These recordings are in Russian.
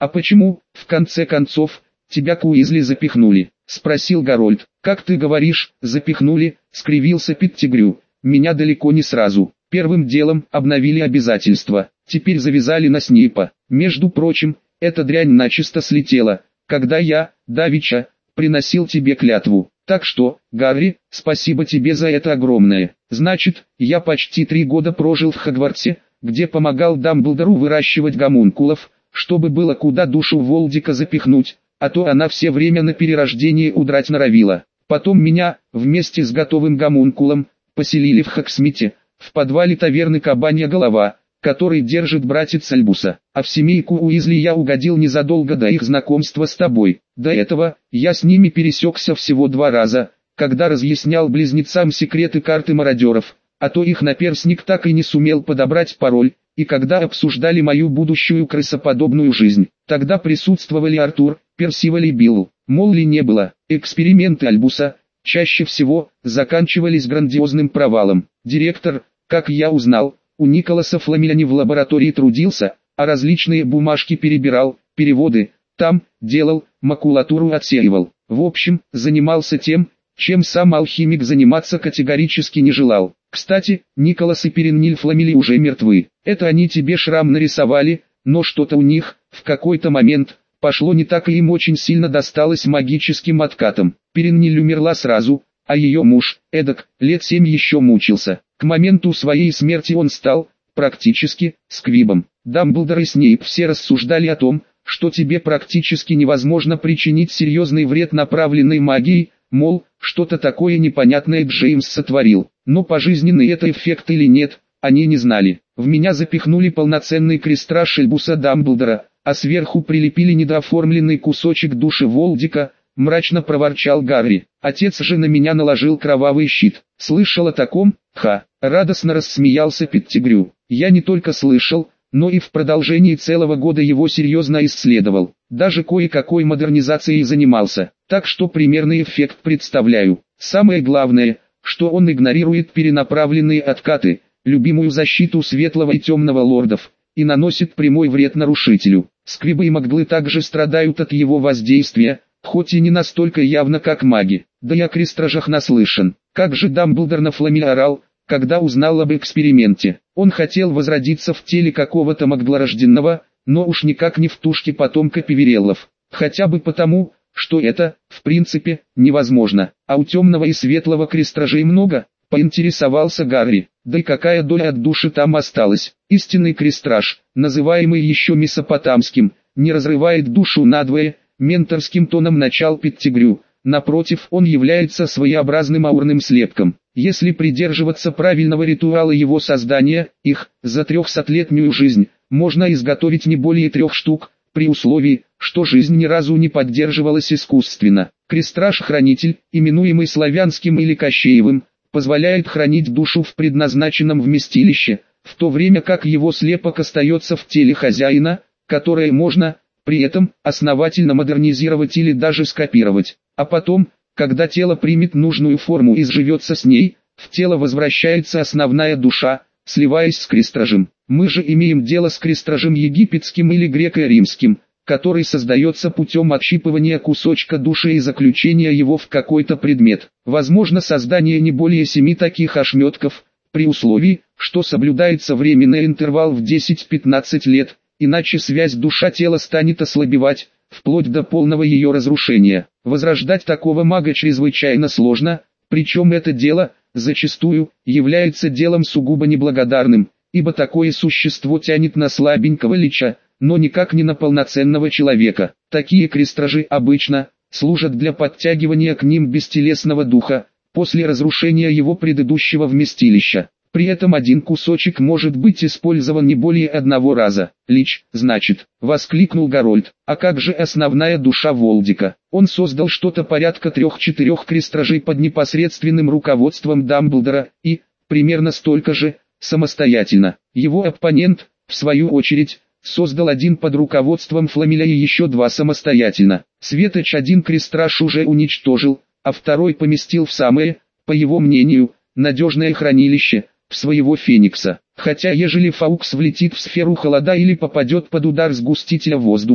«А почему, в конце концов, тебя к Уизли запихнули?» — спросил Гарольд. «Как ты говоришь, запихнули?» — скривился Петтигрю. «Меня далеко не сразу. Первым делом обновили обязательства, теперь завязали на Снейпа. Между прочим, эта дрянь начисто слетела, когда я, давеча, приносил тебе клятву. Так что, Гарри, спасибо тебе за это огромное. Значит, я почти 3 года прожил в Хогвартсе, где помогал Дамблдору выращивать гомункулов, чтобы было куда душу Волдика запихнуть, а то она все время на перерождение удрать норовила. Потом меня, вместе с готовым гомункулом, поселили в Хоксмите, в подвале таверны «Кабанья голова», который держит братец Альбуса. А в семейку Уизли я угодил незадолго до их знакомства с тобой. До этого, я с ними пересекся всего 2 раза, когда разъяснял близнецам секреты карты мародеров, а то их наперсник так и не сумел подобрать пароль, и когда обсуждали мою будущую крысоподобную жизнь. Тогда присутствовали Артур, Персиваль и Билл. Молли не было. Эксперименты Альбуса чаще всего заканчивались грандиозным провалом. Директор, как я узнал, у Николаса Фламеля в лаборатории трудился, а различные бумажки перебирал, переводы, там, делал, макулатуру отсеивал. В общем, занимался тем, чем сам алхимик заниматься категорически не желал. Кстати, Николас и Перенниль Фламели уже мертвы. Это они тебе шрам нарисовали, но что-то у них, в какой-то момент, пошло не так и им очень сильно досталось магическим откатом. Перенниль умерла сразу, а ее муж, эдак, лет 7 еще мучился. К моменту своей смерти он стал, практически, сквибом. Дамблдор и Снейп все рассуждали о том, что тебе практически невозможно причинить серьезный вред направленной магией, мол, что-то такое непонятное Джеймс сотворил. Но пожизненный это эффект или нет, они не знали. В меня запихнули полноценный крестраж Альбуса Дамблдора, а сверху прилепили недооформленный кусочек души Волдика, мрачно проворчал Гарри. Отец же на меня наложил кровавый щит. Слышал о таком? Ха! Радостно рассмеялся Петтигрю. Я не только слышал, но и в продолжении целого года его серьезно исследовал. Даже кое-какой модернизацией занимался. Так что примерный эффект представляю. Самое главное, что он игнорирует перенаправленные откаты, любимую защиту светлого и темного лордов, и наносит прямой вред нарушителю. Сквибы и Магдлы также страдают от его воздействия, хоть и не настолько явно, как маги. Да и о крестражах наслышан. Как же Дамблдор на Фламеля орал, когда узнал об эксперименте. Он хотел возродиться в теле какого-то магдлорожденного, но уж никак не в тушке потомка Певереллов. Хотя бы потому, что это, в принципе, невозможно. А у темного и светлого крестражей много, поинтересовался Гарри. Да и какая доля от души там осталась? Истинный крестраж, называемый еще месопотамским, не разрывает душу надвое, менторским тоном начал Петтигрю. Напротив, он является своеобразным аурным слепком. Если придерживаться правильного ритуала его создания, их, за 300-летнюю жизнь, можно изготовить не более 3 штук, при условии, что жизнь ни разу не поддерживалась искусственно. Крестраж-хранитель, именуемый славянским или кощеевым, позволяет хранить душу в предназначенном вместилище, в то время как его слепок остается в теле хозяина, которое можно, при этом, основательно модернизировать или даже скопировать. А потом, когда тело примет нужную форму и сживется с ней, в тело возвращается основная душа, сливаясь с крестражем. Мы же имеем дело с крестражем египетским или греко-римским, который создается путем отщипывания кусочка души и заключения его в какой-то предмет. Возможно создание не более 7 таких ошметков, при условии, что соблюдается временный интервал в 10-15 лет, иначе связь душа-тело станет ослабевать, вплоть до полного ее разрушения. Возрождать такого мага чрезвычайно сложно, причем это дело, зачастую, является делом сугубо неблагодарным, ибо такое существо тянет на слабенького лича, но никак не на полноценного человека. Такие крестражи обычно служат для подтягивания к ним бестелесного духа, после разрушения его предыдущего вместилища. При этом один кусочек может быть использован не более 1 раза. «Лич, значит», — воскликнул Гарольд. «А как же основная душа Волдика? Он создал что-то порядка 3-4 крестражей под непосредственным руководством Дамблдора, и, примерно столько же, самостоятельно. Его оппонент, в свою очередь, создал 1 под руководством Фламеля и еще 2 самостоятельно. Светоч 1 крестраж уже уничтожил, а 2 поместил в самое, по его мнению, надежное хранилище, в своего Феникса. Хотя ежели Фаукс влетит в сферу холода или попадет под удар сгустителя воздуха,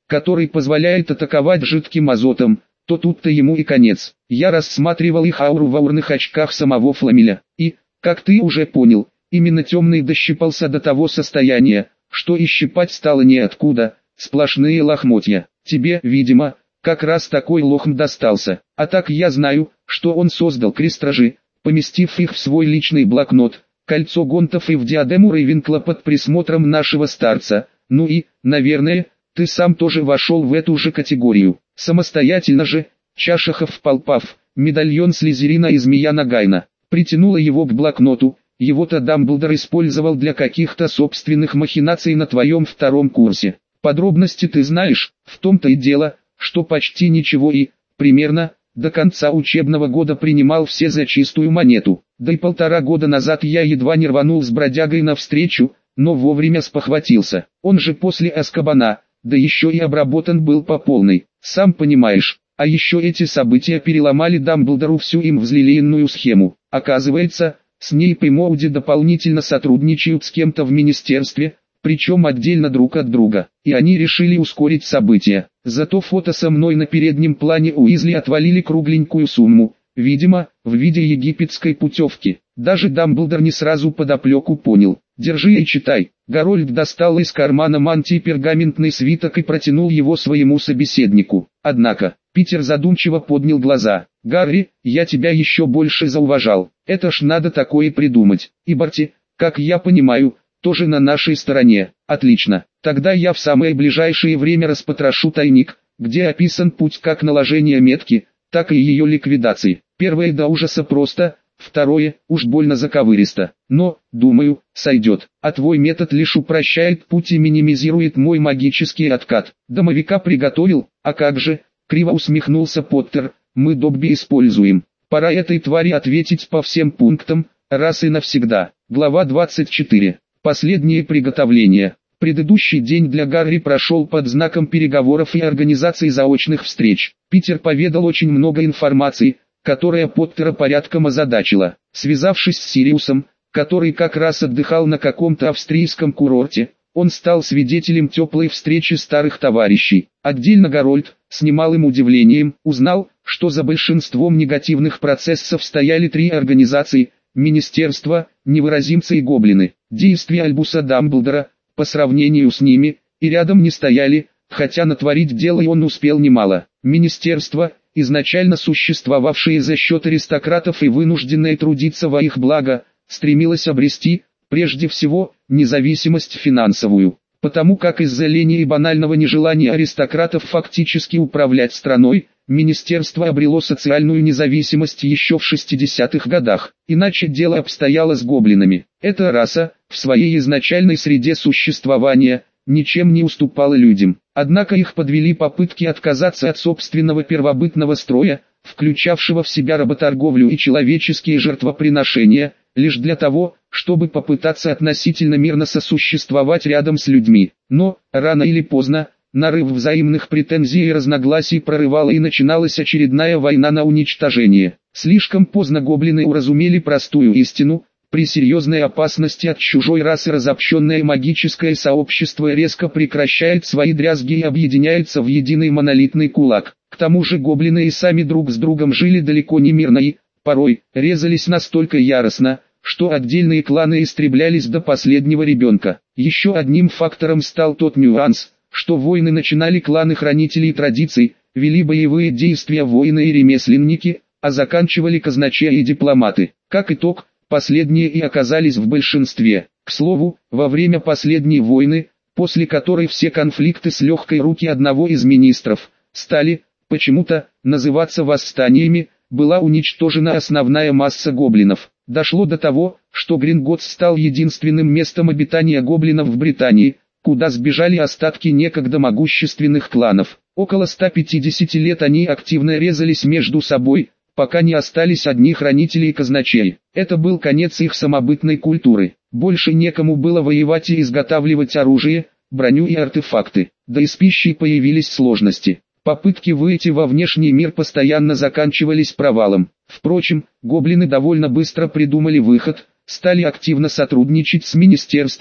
который позволяет атаковать жидким азотом, то тут-то ему и конец. Я рассматривал их ауру в аурных очках самого Фламеля, и, как ты уже понял, именно темный дощипался до того состояния, что и щипать стало неоткуда, сплошные лохмотья. Тебе, видимо, как раз такой лохм достался. А так я знаю, что он создал крестражи, поместив их в свой личный блокнот, кольцо гонтов и в диадему Рейвенкла под присмотром нашего старца. Ну и, наверное, ты сам тоже вошел в эту же категорию. Самостоятельно же, Чашахов Полпав, медальон Слизерина и Змея Нагайна, притянула его к блокноту. Его-то Дамблдор использовал для каких-то собственных махинаций на твоем втором курсе. Подробности ты знаешь, в том-то и дело, что почти ничего и, примерно, до конца учебного года принимал все за чистую монету. Да и 1,5 года назад я едва не рванул с бродягой навстречу, но вовремя спохватился. Он же после Азкабана, да еще и обработан был по полной, сам понимаешь. А еще эти события переломали Дамблдору всю им взлелеянную схему. Оказывается, Снейп и Моуди дополнительно сотрудничают с кем-то в министерстве, причем отдельно друг от друга, и они решили ускорить события. Зато фото со мной на переднем плане Уизли отвалили кругленькую сумму, видимо, в виде египетской путевки. Даже Дамблдор не сразу подоплеку понял. Держи и читай. Гарольд достал из кармана мантии пергаментный свиток и протянул его своему собеседнику. Однако, Питер задумчиво поднял глаза. «Гарри, я тебя еще больше зауважал. Это ж надо такое придумать. И Барти, как я понимаю, тоже на нашей стороне. Отлично. Тогда я в самое ближайшее время распотрошу тайник, где описан путь как наложения метки, так и ее ликвидации. Первое до ужаса просто, второе уж больно заковыристо. Но, думаю, сойдет. А твой метод лишь упрощает путь и минимизирует мой магический откат. Домовика приготовил, а как же?» Криво усмехнулся Поттер. «Мы Добби используем. Пора этой твари ответить по всем пунктам, раз и навсегда». Глава 24. Последние приготовления. Предыдущий день для Гарри прошел под знаком переговоров и организации заочных встреч. Питер поведал очень много информации, которая Поттера порядком озадачила. Связавшись с Сириусом, который как раз отдыхал на каком-то австрийском курорте, он стал свидетелем теплой встречи старых товарищей. Отдельно Гарольд, с немалым удивлением, узнал, что за большинством негативных процессов стояли 3 организации: Министерство, Невыразимцы и Гоблины. Действия Альбуса Дамблдора, по сравнению с ними, и рядом не стояли, хотя натворить дела и он успел немало. Министерство, изначально существовавшее за счет аристократов и вынужденное трудиться во их благо, стремилось обрести, прежде всего, независимость финансовую, потому как из-за лени и банального нежелания аристократов фактически управлять страной, министерство обрело социальную независимость еще в 60-х годах. Иначе дело обстояло с гоблинами. Эта раса, в своей изначальной среде существования, ничем не уступала людям. Однако их подвели попытки отказаться от собственного первобытного строя, включавшего в себя работорговлю и человеческие жертвоприношения, лишь для того, чтобы попытаться относительно мирно сосуществовать рядом с людьми. Но, рано или поздно, нарыв взаимных претензий и разногласий прорывала и начиналась очередная война на уничтожение. Слишком поздно гоблины уразумели простую истину: при серьезной опасности от чужой расы разобщенное магическое сообщество резко прекращает свои дрязги и объединяется в единый монолитный кулак. К тому же гоблины и сами друг с другом жили далеко не мирно и, порой, резались настолько яростно, что отдельные кланы истреблялись до последнего ребенка. Еще одним фактором стал тот нюанс, что войны начинали кланы хранителей традиций, вели боевые действия воины и ремесленники, а заканчивали казначеи и дипломаты. Как итог, последние и оказались в большинстве. К слову, во время последней войны, после которой все конфликты с легкой руки одного из министров стали, почему-то, называться восстаниями, была уничтожена основная масса гоблинов. Дошло до того, что Гринготс стал единственным местом обитания гоблинов в Британии, куда сбежали остатки некогда могущественных кланов. Около 150 лет они активно резались между собой, пока не остались одни хранители и казначеи. Это был конец их самобытной культуры. Больше некому было воевать и изготавливать оружие, броню и артефакты. Да и с пищей появились сложности. Попытки выйти во внешний мир постоянно заканчивались провалом. Впрочем, гоблины довольно быстро придумали выход, стали активно сотрудничать с министерством,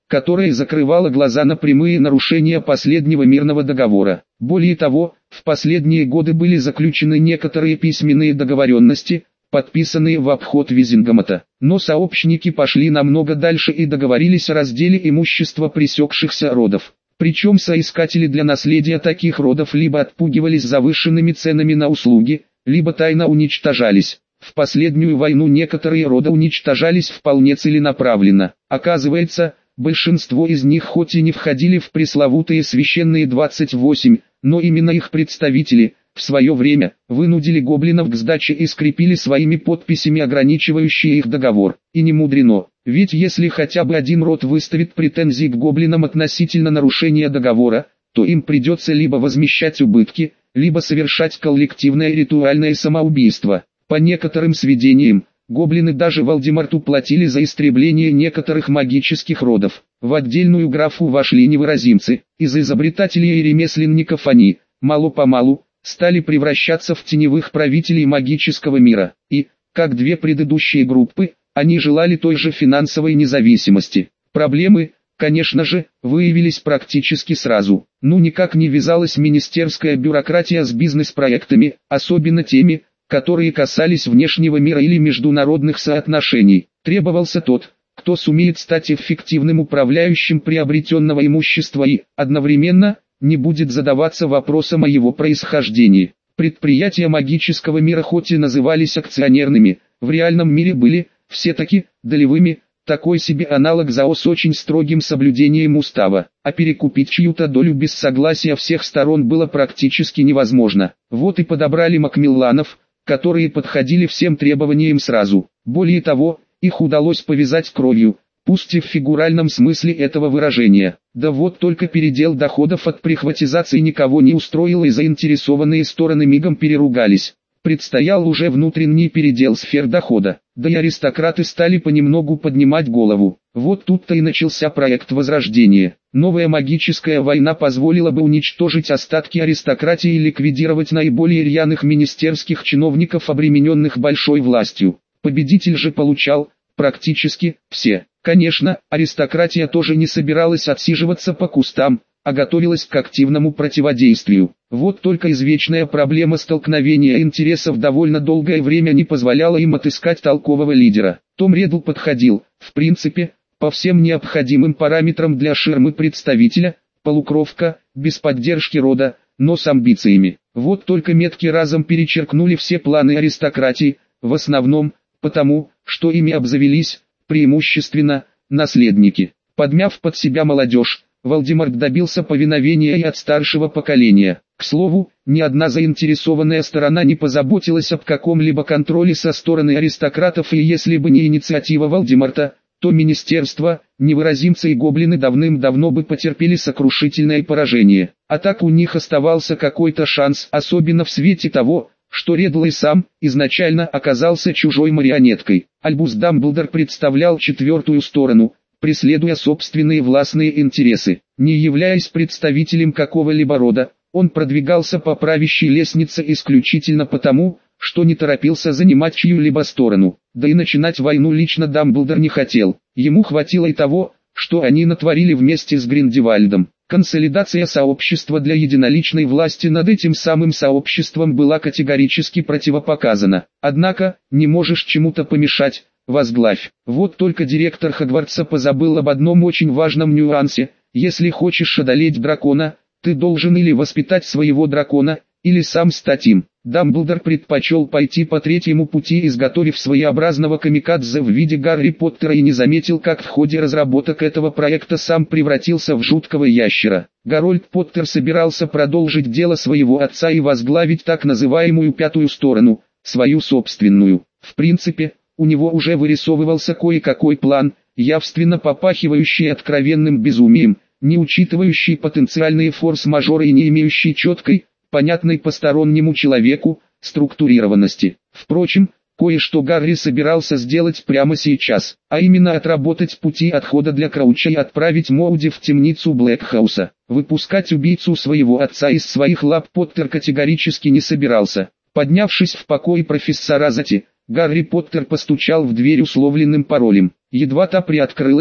которая закрывала глаза на прямые нарушения последнего мирного договора. Более того, в последние годы были заключены некоторые письменные договоренности, подписанные в обход Визингамата. Но сообщники пошли намного дальше и договорились о разделе имущества пресекшихся родов. Причем соискатели для наследия таких родов либо отпугивались завышенными ценами на услуги, либо тайно уничтожались. В последнюю войну некоторые роды уничтожались вполне целенаправленно. Оказывается, большинство из них хоть и не входили в пресловутые священные 28, но именно их представители, в свое время, вынудили гоблинов к сдаче и скрепили своими подписями ограничивающие их договор. И не мудрено, ведь если хотя бы один род выставит претензии к гоблинам относительно нарушения договора, то им придется либо возмещать убытки, либо совершать коллективное ритуальное самоубийство. По некоторым сведениям, гоблины даже Валдемарту платили за истребление некоторых магических родов. В отдельную графу вошли невыразимцы. Из изобретателей и ремесленников они, мало-помалу, стали превращаться в теневых правителей магического мира. И, как две предыдущие группы, они желали той же финансовой независимости. Проблемы, конечно же, выявились практически сразу. Никак не вязалась министерская бюрократия с бизнес-проектами, особенно теми, которые касались внешнего мира или международных соотношений. Требовался тот, кто сумеет стать эффективным управляющим приобретенного имущества и, одновременно, не будет задаваться вопросом о его происхождении. Предприятия магического мира хоть и назывались акционерными, в реальном мире были, все-таки, долевыми, такой себе аналог ЗАО с очень строгим соблюдением устава, а перекупить чью-то долю без согласия всех сторон было практически невозможно. Вот и подобрали Макмилланов, которые подходили всем требованиям сразу. Более того, их удалось повязать кровью, пусть и в фигуральном смысле этого выражения. Да вот только передел доходов от прихватизации никого не устроил и заинтересованные стороны мигом переругались. Предстоял уже внутренний передел сфер дохода, да и аристократы стали понемногу поднимать голову. Вот тут-то и начался проект Возрождения. Новая магическая война позволила бы уничтожить остатки аристократии и ликвидировать наиболее рьяных министерских чиновников, обремененных большой властью. Победитель же получал, практически, все. Конечно, аристократия тоже не собиралась отсиживаться по кустам, а готовилась к активному противодействию. Вот только извечная проблема столкновения интересов довольно долгое время не позволяла им отыскать толкового лидера. Том Реддл подходил, в принципе, по всем необходимым параметрам для ширмы представителя, полукровка, без поддержки рода, но с амбициями. Вот только метки разом перечеркнули все планы аристократии, в основном, потому, что ими обзавелись, преимущественно, наследники. Подмяв под себя молодежь, Валдемарт добился повиновения и от старшего поколения. К слову, ни одна заинтересованная сторона не позаботилась об каком-либо контроле со стороны аристократов, и если бы не инициатива Валдемарта, то министерство, невыразимцы и гоблины давным-давно бы потерпели сокрушительное поражение. А так у них оставался какой-то шанс, особенно в свете того, что Реддл и сам, изначально оказался чужой марионеткой. Альбус Дамблдор представлял четвертую сторону, преследуя собственные властные интересы. Не являясь представителем какого-либо рода, он продвигался по правящей лестнице исключительно потому, что не торопился занимать чью-либо сторону. Да и начинать войну лично Дамблдор не хотел. Ему хватило и того, что они натворили вместе с Гриндевальдом. Консолидация сообщества для единоличной власти над этим самым сообществом была категорически противопоказана. Однако, не можешь чему-то помешать, возглавь. Вот только директор Хогвартса позабыл об одном очень важном нюансе. Если хочешь одолеть дракона, ты должен или воспитать своего дракона, или сам стать им. Дамблдор предпочел пойти по третьему пути, изготовив своеобразного камикадзе в виде Гарри Поттера, и не заметил, как в ходе разработок этого проекта сам превратился в жуткого ящера. Гарольд Поттер собирался продолжить дело своего отца и возглавить так называемую пятую сторону, свою собственную. В принципе, у него уже вырисовывался кое-какой план, явственно попахивающий откровенным безумием, не учитывающий потенциальные форс-мажоры и не имеющий четкой, понятной постороннему человеку, структурированности. Впрочем, кое-что Гарри собирался сделать прямо сейчас, а именно отработать пути отхода для Крауча и отправить Моуди в темницу Блэкхауса. Выпускать убийцу своего отца из своих лап Поттер категорически не собирался. Поднявшись в покой профессора Зати, Гарри Поттер постучал в дверь условленным паролем. Едва та приоткрылась,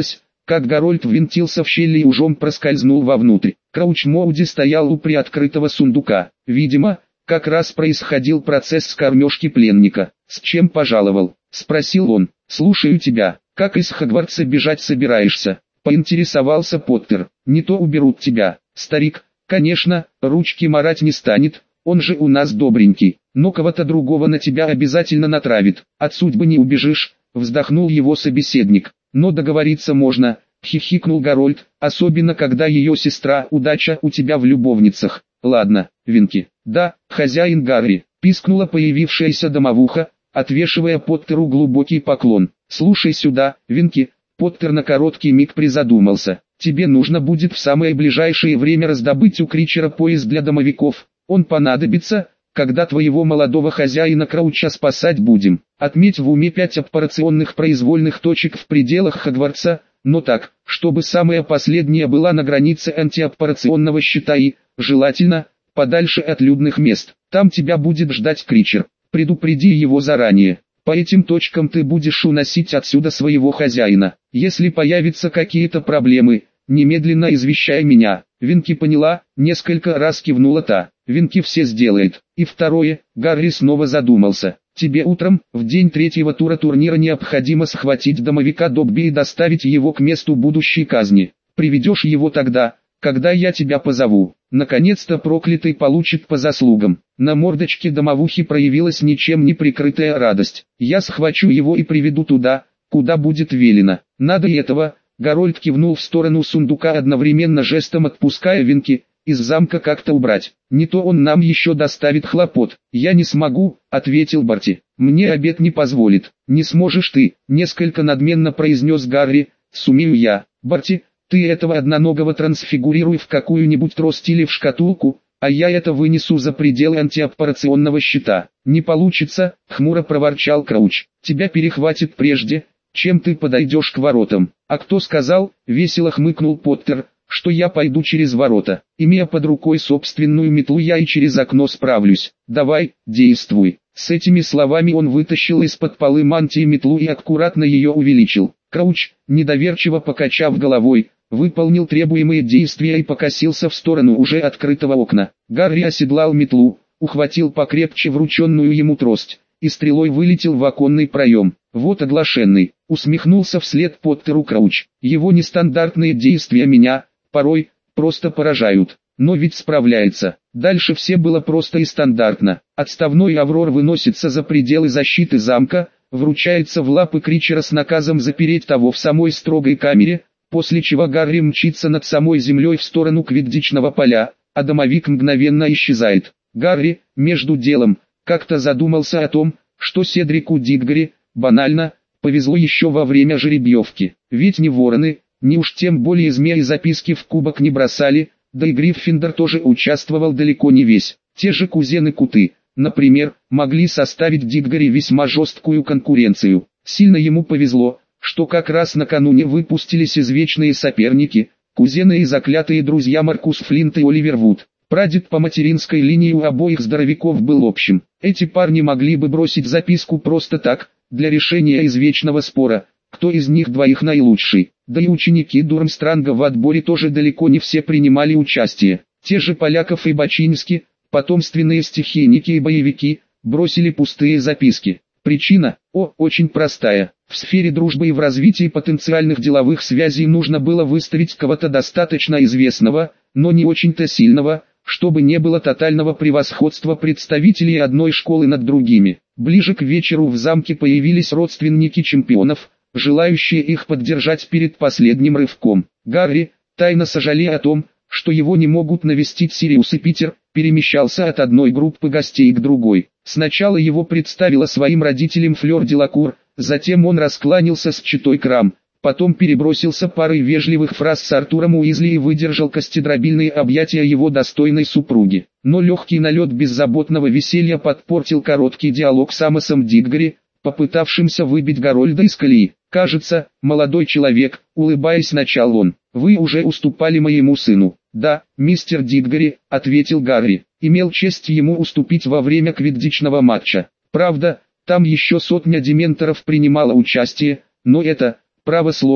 как Гарольд ввинтился в щель и ужом проскользнул вовнутрь. Крауч Моуди стоял у приоткрытого сундука. Видимо, как раз происходил процесс с кормежки пленника. «С чем пожаловал?» — спросил он. «Слушаю тебя. Как из Хогвартса бежать собираешься?» — поинтересовался Поттер. «Не то уберут тебя, старик. Конечно, ручки марать не станет, он же у нас добренький, но кого-то другого на тебя обязательно натравит. От судьбы не убежишь», — вздохнул его собеседник. «Но договориться можно», — хихикнул Гарольд, «особенно когда ее сестра Удача у тебя в любовницах». «Ладно, Винки». «Да, хозяин Гарри», — пискнула появившаяся домовуха, отвешивая Поттеру глубокий поклон. «Слушай сюда, Винки». Поттер на короткий миг призадумался. «Тебе нужно будет в самое ближайшее время раздобыть у Кричера пояс для домовиков. Он понадобится, когда твоего молодого хозяина Крауча спасать будем. Отметь в уме 5 операционных произвольных точек в пределах Хогвартса, но так, чтобы самая последняя была на границе антиоперационного щита и, желательно, подальше от людных мест. Там тебя будет ждать Кричер. Предупреди его заранее. По этим точкам ты будешь уносить отсюда своего хозяина. Если появятся какие-то проблемы, немедленно извещай меня». Винки поняла, несколько раз кивнула та. Винки все сделает. И второе, Гарри снова задумался. «Тебе утром, в день 3-го тура турнира необходимо схватить домовика Добби и доставить его к месту будущей казни. Приведешь его тогда, когда я тебя позову». Наконец-то проклятый получит по заслугам. На мордочке домовухи проявилась ничем не прикрытая радость. «Я схвачу его и приведу туда, куда будет велено. Надо и этого». Гарольд кивнул в сторону сундука, одновременно жестом отпуская Винки, «из замка как-то убрать. Не то он нам еще доставит хлопот». «Я не смогу», — ответил Барти. «Мне обед не позволит». «Не сможешь ты», — несколько надменно произнес Гарри. «Сумею я». «Барти, ты этого одноногого трансфигурируй в какую-нибудь трость или в шкатулку, а я это вынесу за пределы антиоперационного щита». «Не получится», — хмуро проворчал Крауч. «Тебя перехватит прежде, чем ты подойдешь к воротам». «А кто сказал?» — весело хмыкнул Поттер, «что я пойду через ворота. Имея под рукой собственную метлу, я и через окно справлюсь. Давай, действуй». С этими словами он вытащил из-под полы мантии метлу и аккуратно ее увеличил. Крауч, недоверчиво покачав головой, выполнил требуемые действия и покосился в сторону уже открытого окна. Гарри оседлал метлу, ухватил покрепче врученную ему трость, и стрелой вылетел в оконный проем. «Вот оглашенный», — усмехнулся вслед Поттеру Крауч. «Его нестандартные действия меня, порой, просто поражают. Но ведь справляется». Дальше все было просто и стандартно. Отставной Аврор выносится за пределы защиты замка, вручается в лапы Кричера с наказом запереть того в самой строгой камере, после чего Гарри мчится над самой землей в сторону квиддичного поля, а домовик мгновенно исчезает. Гарри, между делом, как-то задумался о том, что Седрику Диггори, банально, повезло еще во время жеребьевки. Ведь ни вороны, ни уж тем более змеи записки в кубок не бросали, да и Гриффиндор тоже участвовал далеко не весь. Те же кузены Куты, например, могли составить Диггори весьма жесткую конкуренцию. Сильно ему повезло, что как раз накануне выпустились извечные соперники, кузены и заклятые друзья Маркус Флинт и Оливер Вуд. Прадед по материнской линии у обоих здоровяков был общим. Эти парни могли бы бросить записку просто так, для решения извечного спора, кто из них двоих наилучший. Да и ученики Дурмстранга в отборе тоже далеко не все принимали участие. Те же Поляков и Бачински, потомственные стихийники и боевики, бросили пустые записки. Причина, очень простая. В сфере дружбы и в развитии потенциальных деловых связей нужно было выставить кого-то достаточно известного, но не очень-то сильного, чтобы не было тотального превосходства представителей одной школы над другими. Ближе к вечеру в замке появились родственники чемпионов, желающие их поддержать перед последним рывком. Гарри, тайно сожалея о том, что его не могут навестить Сириус и Питер, перемещался от одной группы гостей к другой. Сначала его представила своим родителям Флёр Делакур, затем он раскланялся с читой Крам, потом перебросился парой вежливых фраз с Артуром Уизли и выдержал костедробильные объятия его достойной супруги. Но легкий налет беззаботного веселья подпортил короткий диалог с Амосом Диггори, попытавшимся выбить Гарольда из колеи. «Кажется, молодой человек», — улыбаясь, начал он, — «вы уже уступали моему сыну». «Да, мистер Диггори», — ответил Гарри, — «имел честь ему уступить во время квиддичного матча. Правда, там еще 100 дементоров принимало участие, но это, право слово,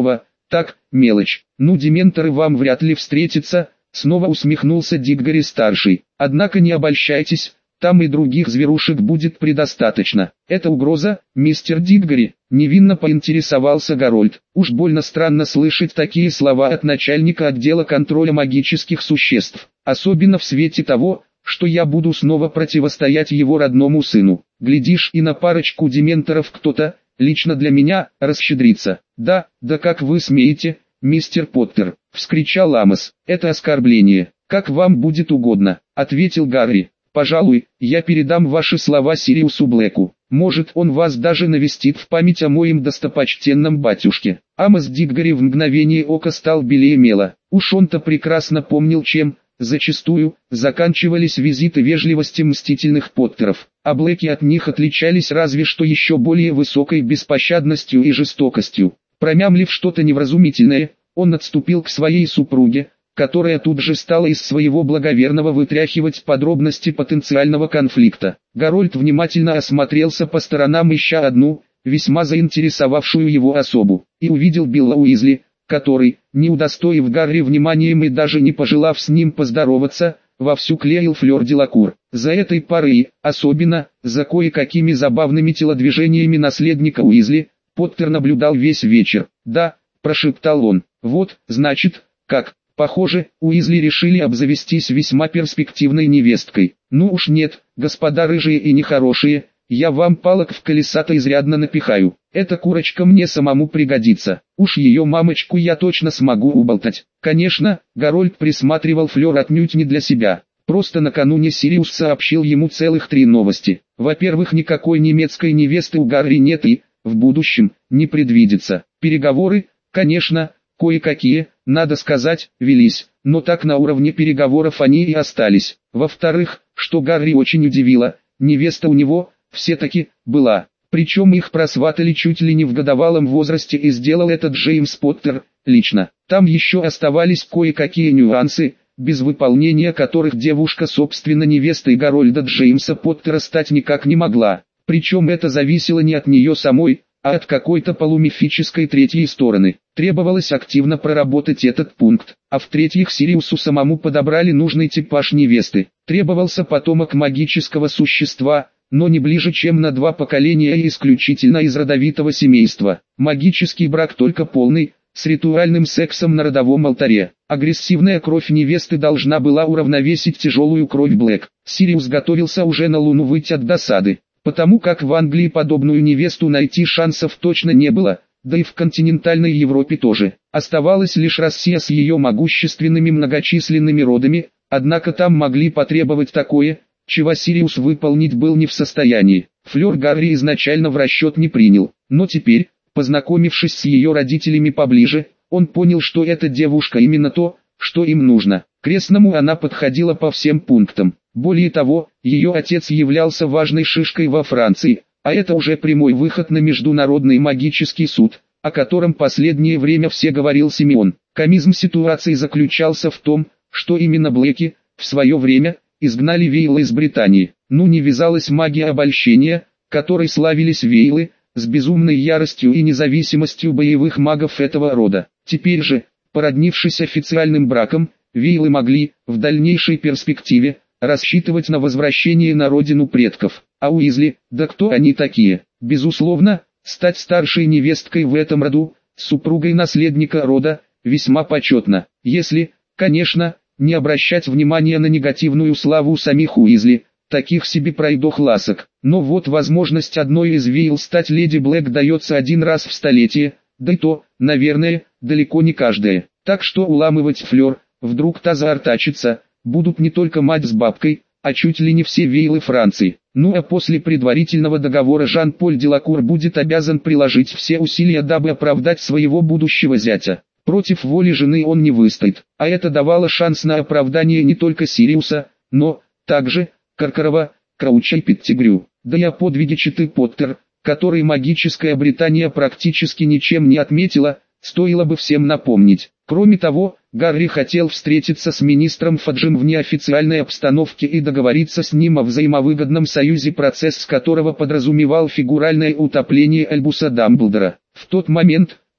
Так, мелочь. Ну, дементоры вам вряд ли встретятся, снова усмехнулся Диггори-старший. Однако не обольщайтесь, там и других зверушек будет предостаточно. Это угроза, мистер Диггори? Невинно поинтересовался Гарольд. Уж больно странно слышать такие слова от начальника отдела контроля магических существ. Особенно в свете того, что я буду снова противостоять его родному сыну. Глядишь, и на парочку дементоров кто-то, лично для меня, расщедрится. Да как вы смеете, мистер Поттер, вскричал Амос. Это оскорбление. Как вам будет угодно, ответил Гарри. Пожалуй, я передам ваши слова Сириусу Блэку. Может, он вас даже навестит в память о моем достопочтенном батюшке. Амос Диггори в мгновение ока стал белее мела. Уж он-то прекрасно помнил, чем, зачастую, заканчивались визиты вежливости мстительных Поттеров. А Блэки от них отличались разве что еще более высокой беспощадностью и жестокостью. Промямлив что-то невразумительное, он отступил к своей супруге, которая тут же стала из своего благоверного вытряхивать подробности потенциального конфликта. Гарольд внимательно осмотрелся по сторонам, ища одну, весьма заинтересовавшую его особу, и увидел Билла Уизли, который, не удостоив Гарри вниманием и даже не пожелав с ним поздороваться, вовсю клеил Флёр Делакур. За этой парой, особенно, за кое-какими забавными телодвижениями наследника Уизли, Поттер наблюдал весь вечер. «Да», – прошептал он, – «вот, значит, как». Похоже, Уизли решили обзавестись весьма перспективной невесткой. Ну уж нет, господа рыжие и нехорошие, я вам палок в колеса-то изрядно напихаю. Эта курочка мне самому пригодится. Уж ее мамочку я точно смогу уболтать. Конечно, Гарольд присматривал Флёр отнюдь не для себя. Просто накануне Сириус сообщил ему целых 3 новости. Во-первых, никакой немецкой невесты у Гарри нет и, в будущем, не предвидится. Переговоры, конечно, кое-какие, надо сказать, велись, но так на уровне переговоров они и остались. Во-вторых, что Гарри очень удивило, невеста у него, все-таки, была. Причем их просватали чуть ли не в годовалом возрасте, и сделал этот Джеймс Поттер, лично. Там еще оставались кое-какие нюансы, без выполнения которых девушка собственно невестой Гарольда Джеймса Поттера стать никак не могла. Причем это зависело не от нее самой, а от какой-то полумифической третьей стороны. Требовалось активно проработать этот пункт. А в-третьих, Сириусу самому подобрали нужный типаж невесты. Требовался потомок магического существа, но не ближе чем на 2 поколения и исключительно из родовитого семейства. Магический брак только полный, с ритуальным сексом на родовом алтаре. Агрессивная кровь невесты должна была уравновесить тяжелую кровь Блэк. Сириус готовился уже на Луну выйти от досады, потому как в Англии подобную невесту найти шансов точно не было, да и в континентальной Европе тоже. Оставалась лишь Россия с ее могущественными многочисленными родами, однако там могли потребовать такое, чего Сириус выполнить был не в состоянии. Флёр Гарри изначально в расчет не принял, но теперь, познакомившись с ее родителями поближе, он понял, что эта девушка именно то, что им нужно. Крестному она подходила по всем пунктам. Более того, ее отец являлся важной шишкой во Франции, а это уже прямой выход на Международный магический суд, о котором последнее время все говорил Симеон. Комизм ситуации заключался в том, что именно Блэки, в свое время, изгнали Вейлы из Британии. Ну, не вязалась магия обольщения, которой славились Вейлы, с безумной яростью и независимостью боевых магов этого рода. Теперь же, породнившись официальным браком, Вейлы могли, в дальнейшей перспективе, рассчитывать на возвращение на родину предков. А Уизли, да кто они такие? Безусловно, стать старшей невесткой в этом роду, супругой наследника рода, весьма почетно. Если, конечно, не обращать внимания на негативную славу самих Уизли, таких себе пройдох-ласок. Но вот возможность одной из Вейл стать леди Блэк дается один раз в столетие, да и то, наверное, далеко не каждая. Так что уламывать Флёр, вдруг та заортачится, будут не только мать с бабкой, а чуть ли не все Вейлы Франции. Ну а после предварительного договора Жан-Поль Делакур будет обязан приложить все усилия, дабы оправдать своего будущего зятя. Против воли жены он не выстоит, а это давало шанс на оправдание не только Сириуса, но также Каркарова, Крауча и Петтигрю. Да и о подвиге Читы Поттер, который магическая Британия практически ничем не отметила, стоило бы всем напомнить. Кроме того, Гарри хотел встретиться с министром Фаджем в неофициальной обстановке и договориться с ним о взаимовыгодном союзе, процесс которого подразумевал фигуральное утопление Альбуса Дамблдора. В тот момент,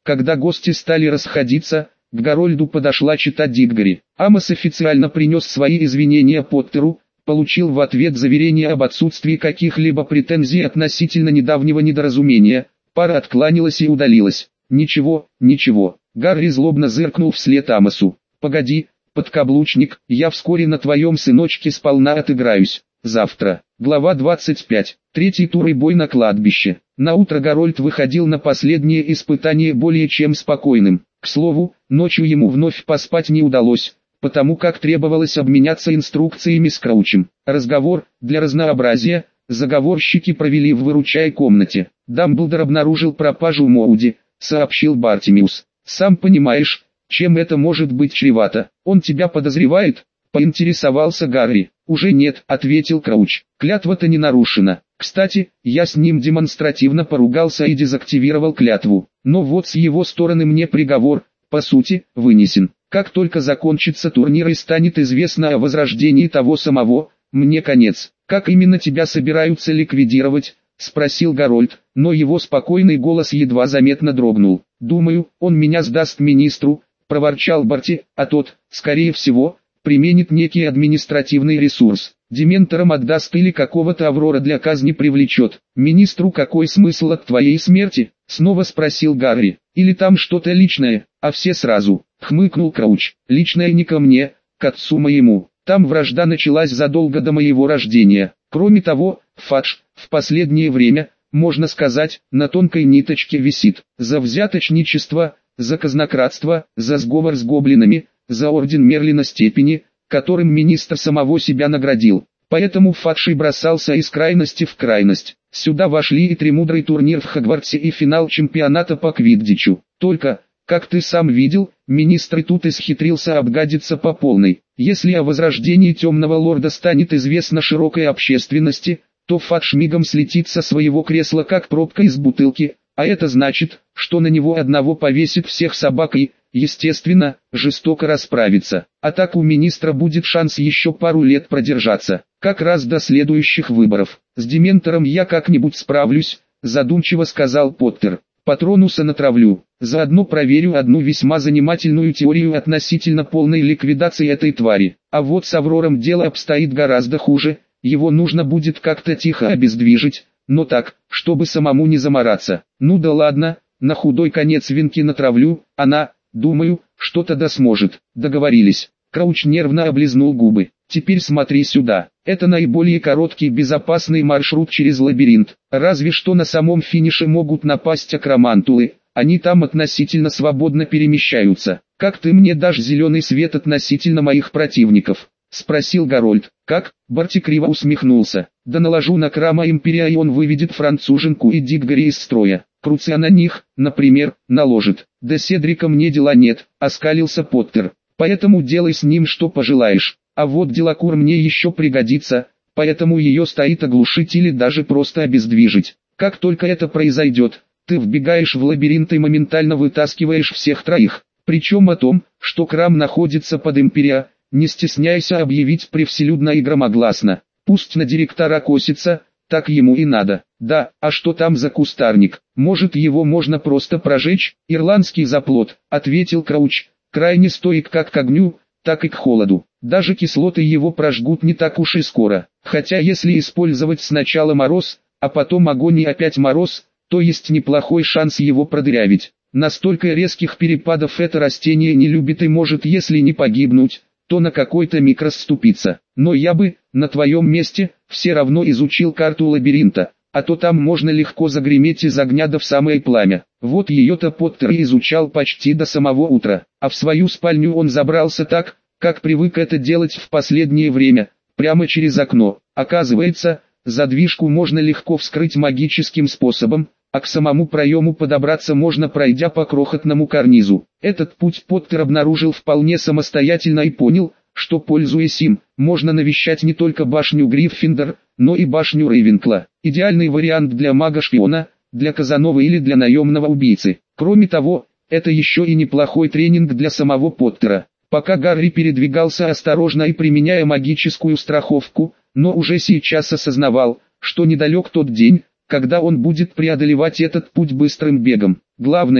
Когда гости стали расходиться, к Гарольду подошла чета Диггори. Амос официально принес свои извинения Поттеру, получил в ответ заверение об отсутствии каких-либо претензий относительно недавнего недоразумения. Пара откланялась и удалилась. «Ничего, ничего». Гарри злобно зыркнул вслед Амосу. «Погоди, подкаблучник, я вскоре на твоем сыночке сполна отыграюсь. Завтра». Глава 25. Третий тур и бой на кладбище. Наутро Гарольд выходил на последнее испытание более чем спокойным. К слову, ночью ему вновь поспать не удалось, потому как требовалось обменяться инструкциями с Краучем. Разговор, для разнообразия, заговорщики провели в выручай комнате. Дамблдор обнаружил пропажу Моуди, сообщил Бартимиус. «Сам понимаешь, чем это может быть чревато. Он тебя подозревает?» — поинтересовался Гарри. «Уже нет», — ответил Крауч. «Клятва-то не нарушена. Кстати, я с ним демонстративно поругался и дезактивировал клятву. Но вот с его стороны мне приговор, по сути, вынесен. Как только закончится турнир и станет известно о возрождении того самого, мне конец. Как именно тебя собираются ликвидировать?» — спросил Гарольд, но его спокойный голос едва заметно дрогнул. «Думаю, он меня сдаст министру», — проворчал Барти, а тот, скорее всего, применит некий административный ресурс. Дементорам отдаст или какого-то Аврора для казни привлечет. «Министру какой смысл от твоей смерти?» — снова спросил Гарри. «Или там что-то личное, а все сразу?» — хмыкнул Крауч. «Личное не ко мне, к отцу моему. Там вражда началась задолго до моего рождения. Кроме того, Фадж, в последнее время, можно сказать, на тонкой ниточке висит. За взяточничество, за казнократство, за сговор с гоблинами, за орден Мерлина степени, которым министр самого себя наградил. Поэтому Фадж и бросался из крайности в крайность. Сюда вошли и тремудрый турнир в Хогвартсе и финал чемпионата по квиддичу. Только, как ты сам видел, министр и тут исхитрился обгадиться по полной. Если о возрождении Темного Лорда станет известно широкой общественности, то Фадж мигом слетит со своего кресла как пробка из бутылки, а это значит, что на него одного повесит всех собак и, естественно, жестоко расправится. А так у министра будет шанс еще пару лет продержаться, как раз до следующих выборов. «С Дементором я как-нибудь справлюсь», — задумчиво сказал Поттер. «Патронуса натравлю. Заодно проверю одну весьма занимательную теорию относительно полной ликвидации этой твари. А вот с Аврором дело обстоит гораздо хуже, его нужно будет как-то тихо обездвижить, но так, чтобы самому не замораться. Ну да ладно, на худой конец венки натравлю, она, думаю, что-то да сможет». «Договорились». Крауч нервно облизнул губы. «Теперь смотри сюда. Это наиболее короткий безопасный маршрут через лабиринт. Разве что на самом финише могут напасть акромантулы, они там относительно свободно перемещаются. Как ты мне дашь зеленый свет относительно моих противников?» — спросил Гарольд. «Как?» — Барти криво усмехнулся. «Да наложу на Крама Империя, и он выведет француженку и Диггори из строя. Круция на них, например, наложит. Да Седрика мне дела нет», — оскалился Поттер. «Поэтому делай с ним что пожелаешь. А вот Делакур мне еще пригодится, поэтому ее стоит оглушить или даже просто обездвижить. Как только это произойдет, ты вбегаешь в лабиринт и моментально вытаскиваешь всех троих. Причем о том, что Крам находится под Империя, не стесняйся объявить превселюдно и громогласно. Пусть на директора косится, так ему и надо. Да, а что там за кустарник? Может, его можно просто прожечь?» «Ирландский заплот», — ответил Крауч. «Крайне стоек как к огню, так и к холоду. Даже кислоты его прожгут не так уж и скоро. Хотя если использовать сначала мороз, а потом огонь и опять мороз, то есть неплохой шанс его продырявить. Настолько резких перепадов это растение не любит и может, если не погибнуть, то на какой-то миг расступиться. Но я бы, на твоем месте, все равно изучил карту лабиринта, а то там можно легко загреметь из огня да в самое пламя. Вот ее-то Поттер и изучал почти до самого утра, а в свою спальню он забрался так, как привык это делать в последнее время, прямо через окно. Оказывается, задвижку можно легко вскрыть магическим способом, а к самому проему подобраться можно, пройдя по крохотному карнизу. Этот путь Поттер обнаружил вполне самостоятельно и понял, что, пользуясь им, можно навещать не только башню Гриффиндор, но и башню Рейвенкла. Идеальный вариант для мага-шпиона, для Казановы или для наемного убийцы. Кроме того, это еще и неплохой тренинг для самого Поттера. Пока Гарри передвигался осторожно и применяя магическую страховку, но уже сейчас осознавал, что недалек тот день, когда он будет преодолевать этот путь быстрым бегом. Главное,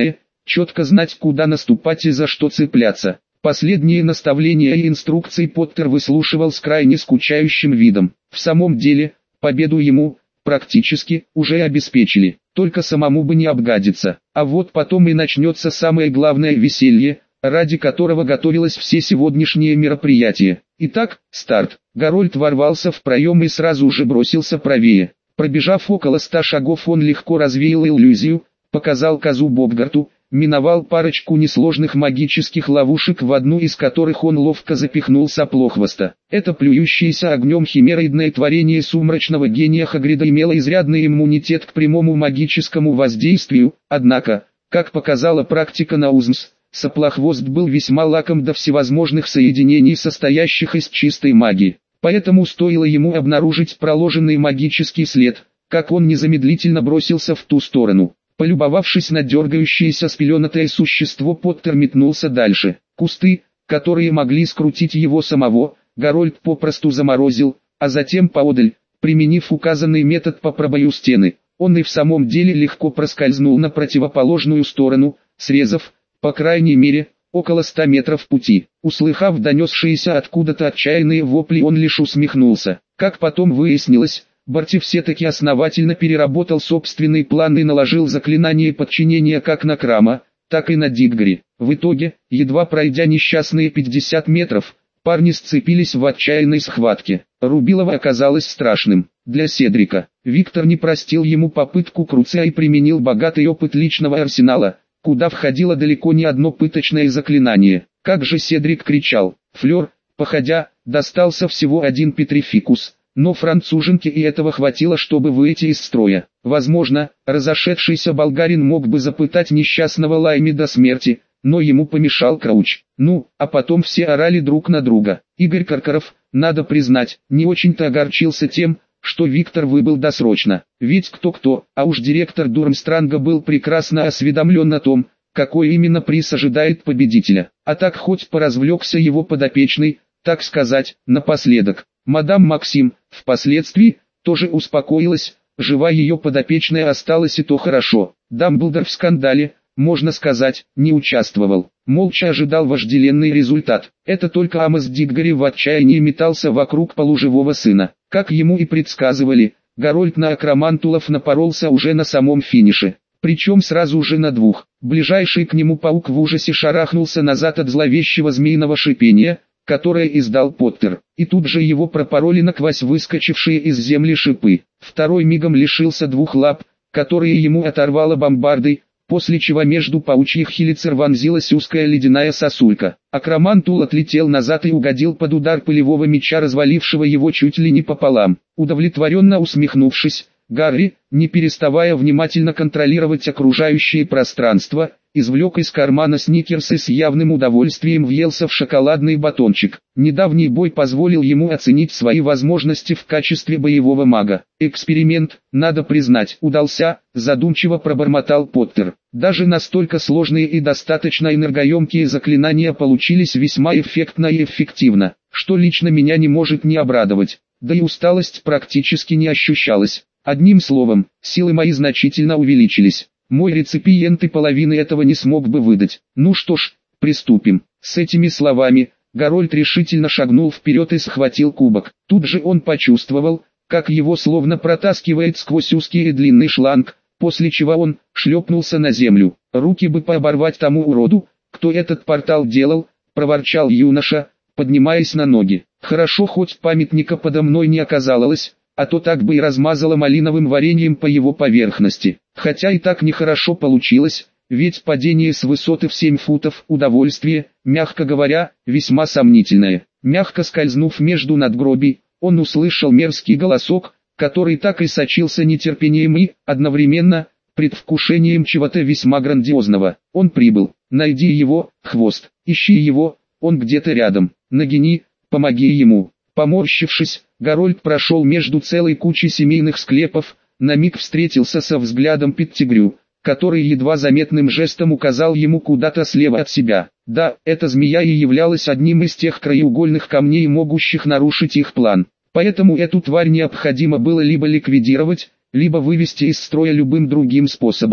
четко знать, куда наступать и за что цепляться. Последние наставления и инструкции Поттер выслушивал с крайне скучающим видом. В самом деле, победу ему, практически, уже обеспечили, только самому бы не обгадиться. А вот потом и начнется самое главное веселье, ради которого готовилось все сегодняшние мероприятия. Итак, старт. Гарольд ворвался в проем и сразу же бросился правее. Пробежав около 100 шагов, он легко развеял иллюзию, показал козу Боггарту, миновал парочку несложных магических ловушек, в одну из которых он ловко запихнул Соплохвоста. Это плюющееся огнем химероидное творение сумрачного гения Хагрида имело изрядный иммунитет к прямому магическому воздействию, однако, как показала практика на УЗМС, Соплохвост был весьма лаком до всевозможных соединений, состоящих из чистой магии. Поэтому стоило ему обнаружить проложенный магический след, как он незамедлительно бросился в ту сторону. Полюбовавшись на дергающееся спеленатое существо, Поттер метнулся дальше. Кусты, которые могли скрутить его самого, Гарольд попросту заморозил, а затем поодаль, применив указанный метод по пробою стены, он и в самом деле легко проскользнул на противоположную сторону, срезав, по крайней мере, около 100 метров пути. Услыхав донесшиеся откуда-то отчаянные вопли, он лишь усмехнулся. Как потом выяснилось, Барти все-таки основательно переработал собственный план и наложил заклинание подчинения как на Крама, так и на Диггори. В итоге, едва пройдя несчастные 50 метров, парни сцепились в отчаянной схватке. Рубилово оказалось страшным для Седрика. Виктор не простил ему попытку Круция и применил богатый опыт личного арсенала, куда входило далеко не одно пыточное заклинание. Как же Седрик кричал. Флёр, походя, достался всего один петрификус. Но француженке и этого хватило, чтобы выйти из строя. Возможно, разошедшийся болгарин мог бы запытать несчастного Лайми до смерти, но ему помешал Крауч. А потом все орали друг на друга. Игорь Каркаров, надо признать, не очень-то огорчился тем, что Виктор выбыл досрочно. Ведь кто-кто, а уж директор Дурмстранга был прекрасно осведомлен о том, какой именно приз ожидает победителя. А так хоть поразвлекся его подопечный, так сказать, напоследок. Мадам Максим, впоследствии, тоже успокоилась, жива ее подопечная осталась, и то хорошо. Дамблдор в скандале, можно сказать, не участвовал. Молча ожидал вожделенный результат. Это только Амос Диггори в отчаянии метался вокруг полуживого сына. Как ему и предсказывали, Гарольд на акромантулов напоролся уже на самом финише. Причем сразу же на двух. Ближайший к нему паук в ужасе шарахнулся назад от зловещего змеиного шипения, которое издал Поттер, и тут же его пропороли насквозь выскочившие из земли шипы. Второй мигом лишился двух лап, которые ему оторвало бомбардой, после чего между паучьих хелицер вонзилась узкая ледяная сосулька. Акромантул отлетел назад и угодил под удар пылевого меча, развалившего его чуть ли не пополам. Удовлетворенно усмехнувшись, Гарри, не переставая внимательно контролировать окружающее пространство, извлек из кармана сникерс и с явным удовольствием въелся в шоколадный батончик. Недавний бой позволил ему оценить свои возможности в качестве боевого мага. Эксперимент, надо признать, удался, задумчиво пробормотал Поттер. Даже настолько сложные и достаточно энергоемкие заклинания получились весьма эффектно и эффективно, что лично меня не может не обрадовать. Да и усталость практически не ощущалась. Одним словом, силы мои значительно увеличились. Мой реципиент и половины этого не смог бы выдать. Ну что ж, приступим. С этими словами, Гарольд решительно шагнул вперед и схватил кубок. Тут же он почувствовал, как его словно протаскивает сквозь узкий и длинный шланг, после чего он шлепнулся на землю. Руки бы пооборвать тому уроду, кто этот портал делал, проворчал юноша, поднимаясь на ноги. Хорошо, хоть памятника подо мной не оказалось, а то так бы и размазало малиновым вареньем по его поверхности. Хотя и так нехорошо получилось, ведь падение с высоты в 7 футов – удовольствие, мягко говоря, весьма сомнительное. Мягко скользнув между надгробий, он услышал мерзкий голосок, который так и сочился нетерпением и, одновременно, предвкушением чего-то весьма грандиозного. Он прибыл. Найди его, хвост, ищи его, он где-то рядом. Нагини, помоги ему. Поморщившись, Гарольд прошел между целой кучей семейных склепов, на миг встретился со взглядом Петтигрю, который едва заметным жестом указал ему куда-то слева от себя. Да, эта змея и являлась одним из тех краеугольных камней, могущих нарушить их план. Поэтому эту тварь необходимо было либо ликвидировать, либо вывести из строя любым другим способом.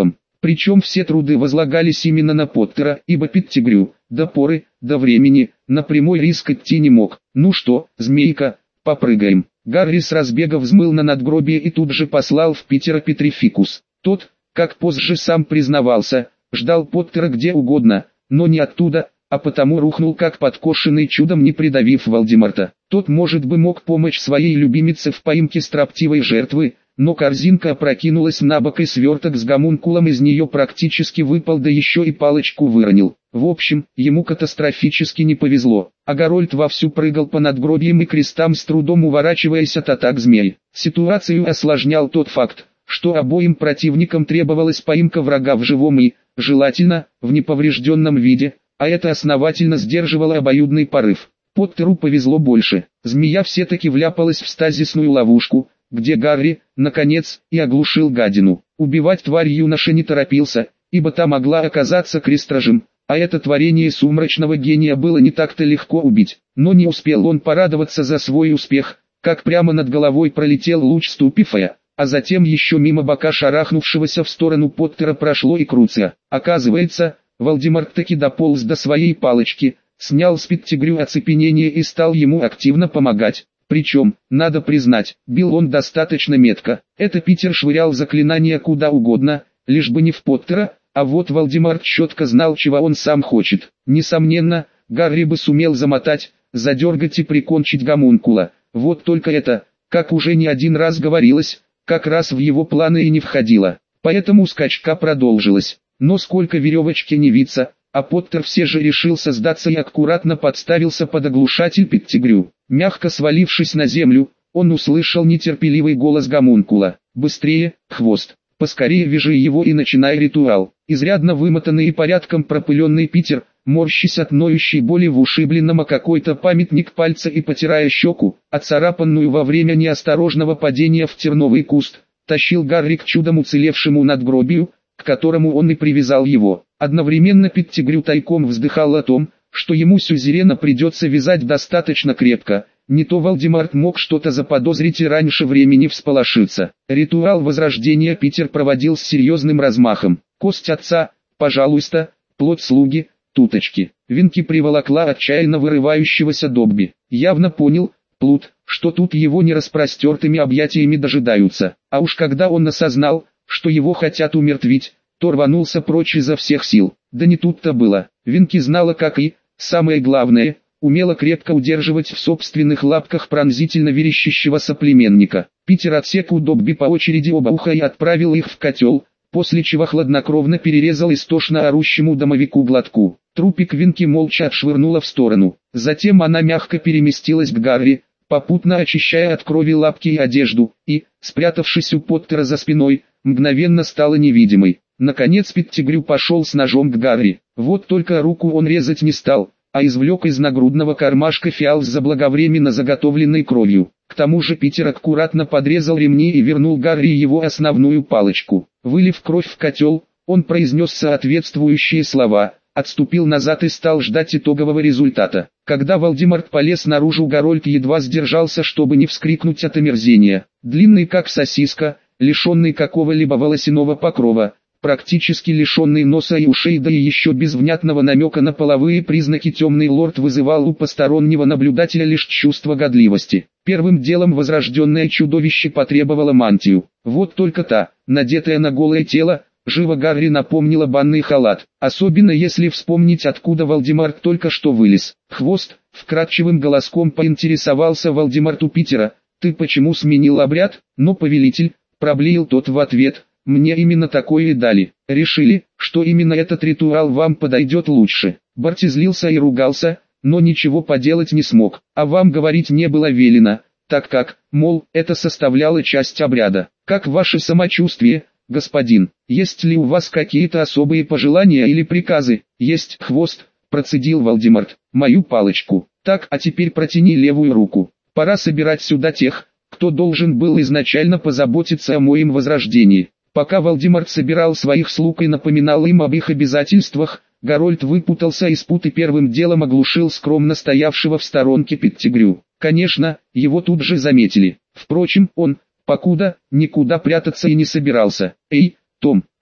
Причем все труды возлагались именно на Поттера, ибо Петтигрю, до поры, до времени, на прямой риск идти не мог. «Ну что, змейка, попрыгаем». Гарри с разбега взмыл на надгробие и тут же послал в Питера Петрификус. Тот, как позже сам признавался, ждал Поттера где угодно, но не оттуда, а потому рухнул как подкошенный, чудом не придавив Волдеморта. Тот, может бы, мог помочь своей любимице в поимке строптивой жертвы, но корзинка опрокинулась на бок и сверток с гомункулом из нее практически выпал, да еще и палочку выронил. В общем, ему катастрофически не повезло, а Гарольд вовсю прыгал по надгробиям и крестам, с трудом уворачиваясь от атак змей. Ситуацию осложнял тот факт, что обоим противникам требовалась поимка врага в живом и, желательно, в неповрежденном виде, а это основательно сдерживало обоюдный порыв. Поттеру повезло больше. Змея все-таки вляпалась в стазисную ловушку, где Гарри, наконец, и оглушил гадину. Убивать тварь юноша не торопился, ибо та могла оказаться крестражем, а это творение сумрачного гения было не так-то легко убить. Но не успел он порадоваться за свой успех, как прямо над головой пролетел луч Ступифая, а затем еще мимо бока шарахнувшегося в сторону Поттера прошло и Круция. Оказывается, Волдеморт таки дополз до своей палочки, снял с Петтигрю оцепенение и стал ему активно помогать. Причем, надо признать, бил он достаточно метко. Это Питер швырял заклинания куда угодно, лишь бы не в Поттера, а вот Волдеморт четко знал, чего он сам хочет. Несомненно, Гарри бы сумел замотать, задергать и прикончить гомункула. Вот только это, как уже не один раз говорилось, как раз в его планы и не входило. Поэтому скачка продолжилась. Но сколько веревочки не виться, а Поттер все же решился сдаться и аккуратно подставился под оглушатель Петтигрю. Мягко свалившись на землю, он услышал нетерпеливый голос гомункула. «Быстрее, хвост! Поскорее вяжи его и начинай ритуал!» Изрядно вымотанный и порядком пропыленный Питер, морщась от ноющей боли в ушибленном о какой-то памятник пальца и потирая щеку, оцарапанную во время неосторожного падения в терновый куст, тащил Гарри к чудом уцелевшему надгробию, к которому он и привязал его. Одновременно Петтигрю тайком вздыхал о том, что ему сюзерена придется вязать достаточно крепко, не то Волдеморт мог что-то заподозрить и раньше времени всполошиться. Ритуал возрождения Питер проводил с серьезным размахом. Кость отца, пожалуйста, плоть слуги, туточки. Винки приволокла отчаянно вырывающегося Добби. Явно понял, плут, что тут его не распростертыми объятиями дожидаются. А уж когда он осознал, что его хотят умертвить, то рванулся прочь изо всех сил. Да не тут-то было. Винки знала, как и, самое главное, умела крепко удерживать в собственных лапках пронзительно верещащего соплеменника. Питер отсек у Добби по очереди оба уха и отправил их в котел, после чего хладнокровно перерезал истошно орущему домовику глотку. Трупик Винки молча отшвырнула в сторону. Затем она мягко переместилась к Гарри, попутно очищая от крови лапки и одежду, и, спрятавшись у Поттера за спиной, мгновенно стала невидимой. Наконец Петтигрю пошел с ножом к Гарри. Вот только руку он резать не стал, а извлек из нагрудного кармашка фиал с заблаговременно заготовленной кровью. К тому же Питер аккуратно подрезал ремни и вернул Гарри его основную палочку. Вылив кровь в котел, он произнес соответствующие слова, отступил назад и стал ждать итогового результата. Когда Волдеморт полез наружу, Гарольд едва сдержался, чтобы не вскрикнуть от омерзения. Длинный как сосиска, лишенный какого-либо волосяного покрова, практически лишенный носа и ушей, да и еще без внятного намека на половые признаки, темный лорд вызывал у постороннего наблюдателя лишь чувство годливости. Первым делом возрожденное чудовище потребовало мантию. Вот только та, надетая на голое тело, живо Гарри напомнила банный халат, особенно если вспомнить, откуда Волдеморт только что вылез. «Хвост», — вкрадчивым голоском поинтересовался Волдеморт у Питера, — «ты почему сменил обряд?» «Но, повелитель», — проблеял тот в ответ, — «мне именно такое и дали. Решили, что именно этот ритуал вам подойдет лучше». Барти злился и ругался, но ничего поделать не смог, а вам говорить не было велено, так как, мол, это составляло часть обряда. «Как ваше самочувствие, господин? Есть ли у вас какие-то особые пожелания или приказы?» «Есть, хвост», — процедил Волдеморт, — «мою палочку. Так, а теперь протяни левую руку. Пора собирать сюда тех, кто должен был изначально позаботиться о моем возрождении». Пока Волдеморт собирал своих слуг и напоминал им об их обязательствах, Гарольд выпутался из пут и первым делом оглушил скромно стоявшего в сторонке Петтигрю. Конечно, его тут же заметили. Впрочем, он, покуда, никуда прятаться и не собирался. «Эй, Том,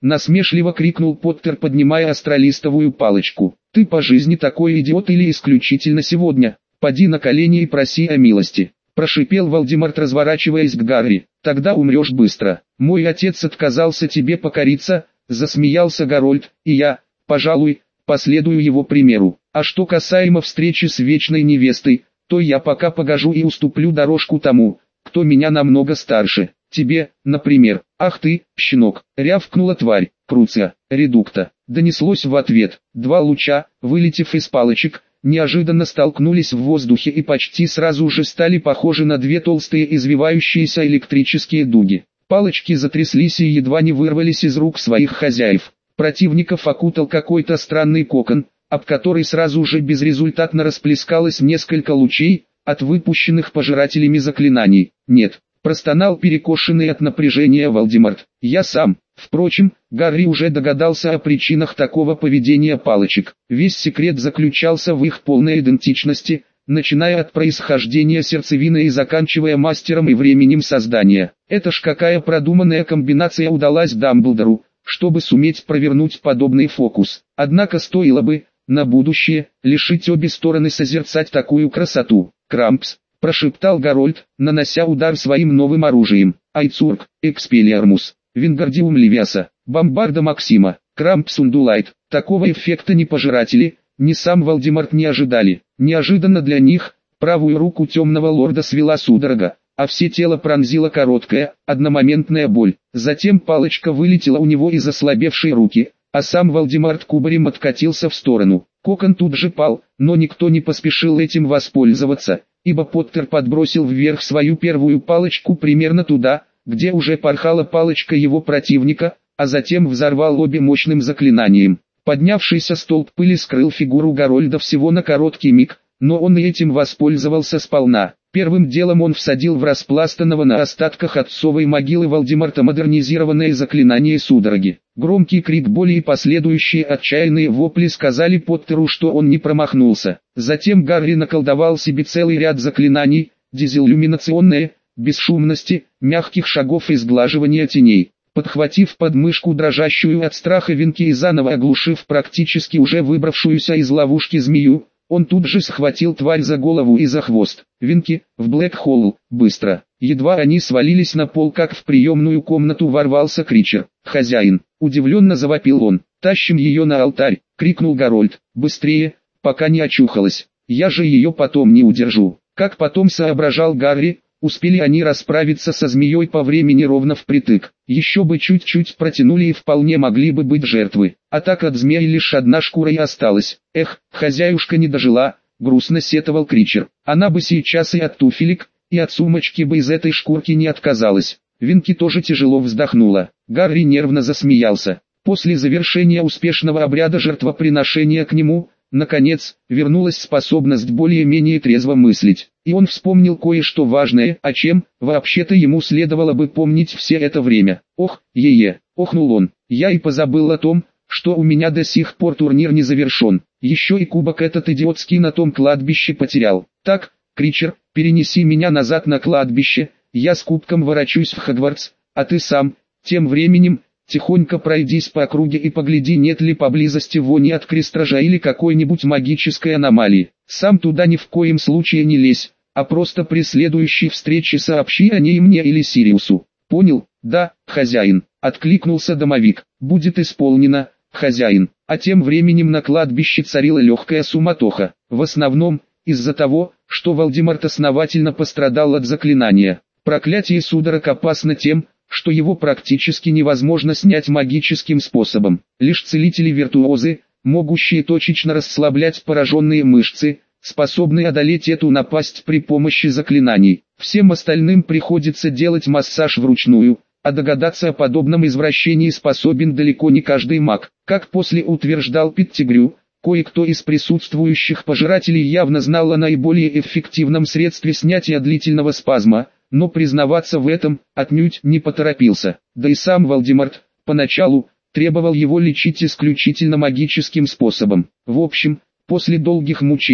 насмешливо крикнул Поттер, поднимая астролистовую палочку. «Ты по жизни такой идиот или исключительно сегодня? Поди на колени и проси о милости», – прошипел Волдеморт, разворачиваясь к Гарри. «Тогда умрешь быстро. Мой отец отказался тебе покориться», – засмеялся Гарольд, – «и я, пожалуй, последую его примеру. А что касаемо встречи с вечной невестой, то я пока погожу и уступлю дорожку тому, кто меня намного старше. Тебе, например». «Ах ты, щенок!» — рявкнула тварь. «Круция, редукта!» — донеслось в ответ. Два луча, вылетев из палочек, неожиданно столкнулись в воздухе и почти сразу же стали похожи на две толстые извивающиеся электрические дуги. Палочки затряслись и едва не вырвались из рук своих хозяев. Противников окутал какой-то странный кокон, об который сразу же безрезультатно расплескалось несколько лучей, от выпущенных пожирателями заклинаний. «Нет», — простонал перекошенный от напряжения Волдеморт, — «я сам». Впрочем, Гарри уже догадался о причинах такого поведения палочек. Весь секрет заключался в их полной идентичности, начиная от происхождения сердцевины и заканчивая мастером и временем создания. Это ж какая продуманная комбинация удалась Дамблдору, чтобы суметь провернуть подобный фокус. Однако стоило бы, на будущее, лишить обе стороны созерцать такую красоту. «Крампс», — прошептал Гарольд, нанося удар своим новым оружием. «Айцург, Экспелиармус, Вингардиум Левиаса, Бомбарда Максима, Крампс Ундулайт». Такого эффекта ни пожиратели, ни сам Волдеморт не ожидали. Неожиданно для них, правую руку темного лорда свела судорога, а все тело пронзила короткая, одномоментная боль. Затем палочка вылетела у него из ослабевшей руки, а сам Волдеморт кубарем откатился в сторону. Кокон тут же пал, но никто не поспешил этим воспользоваться, ибо Поттер подбросил вверх свою первую палочку примерно туда, где уже порхала палочка его противника, а затем взорвал обе мощным заклинанием. Поднявшийся столб пыли скрыл фигуру Гарольда всего на короткий миг, но он и этим воспользовался сполна. Первым делом он всадил в распластанного на остатках отцовой могилы Волдеморта модернизированное заклинание судороги. Громкий крик боли и последующие отчаянные вопли сказали Поттеру, что он не промахнулся. Затем Гарри наколдовал себе целый ряд заклинаний, дезиллюминационные, бесшумности, мягких шагов и сглаживания теней. Подхватив подмышку дрожащую от страха Винки и заново оглушив практически уже выбравшуюся из ловушки змею, он тут же схватил тварь за голову и за хвост. «Винки, в Блэк-Холл, быстро!» Едва они свалились на пол, как в приемную комнату ворвался Кричер. «Хозяин!» — удивленно завопил он. «Тащим ее на алтарь!» — крикнул Гарольд. «Быстрее, пока не очухалась! Я же ее потом не удержу!» Как потом соображал Гарри, успели они расправиться со змеей по времени ровно впритык. Еще бы чуть-чуть протянули и вполне могли бы быть жертвы. А так от змеи лишь одна шкура и осталась. «Эх, хозяюшка не дожила», — грустно сетовал Кричер. «Она бы сейчас и от туфелек, и от сумочки бы из этой шкурки не отказалась». Винки тоже тяжело вздохнула. Гарри нервно засмеялся. После завершения успешного обряда жертвоприношения к нему, наконец, вернулась способность более-менее трезво мыслить. И он вспомнил кое-что важное, о чем, вообще-то ему следовало бы помнить все это время. «Ох, охнул он, я и позабыл о том, что у меня до сих пор турнир не завершен. Еще и кубок этот идиотский на том кладбище потерял. Так, Кричер, перенеси меня назад на кладбище, я с кубком ворочусь в Хогвартс, а ты сам, тем временем, тихонько пройдись по округе и погляди, нет ли поблизости вони от крестража или какой-нибудь магической аномалии. Сам туда ни в коем случае не лезь, а просто при следующей встрече сообщи о ней мне или Сириусу». «Понял, да, хозяин», — откликнулся домовик. «Будет исполнено, хозяин». А тем временем на кладбище царила легкая суматоха, в основном, из-за того, что Волдеморт основательно пострадал от заклинания. Проклятие судорог опасно тем, что его практически невозможно снять магическим способом. Лишь целители-виртуозы, могущие точечно расслаблять пораженные мышцы, способны одолеть эту напасть при помощи заклинаний. Всем остальным приходится делать массаж вручную, а догадаться о подобном извращении способен далеко не каждый маг. Как после утверждал Петтигрю, кое-кто из присутствующих пожирателей явно знал о наиболее эффективном средстве снятия длительного спазма, но признаваться в этом отнюдь не поторопился. Да и сам Волдеморт, поначалу, требовал его лечить исключительно магическим способом. В общем, после долгих мучений,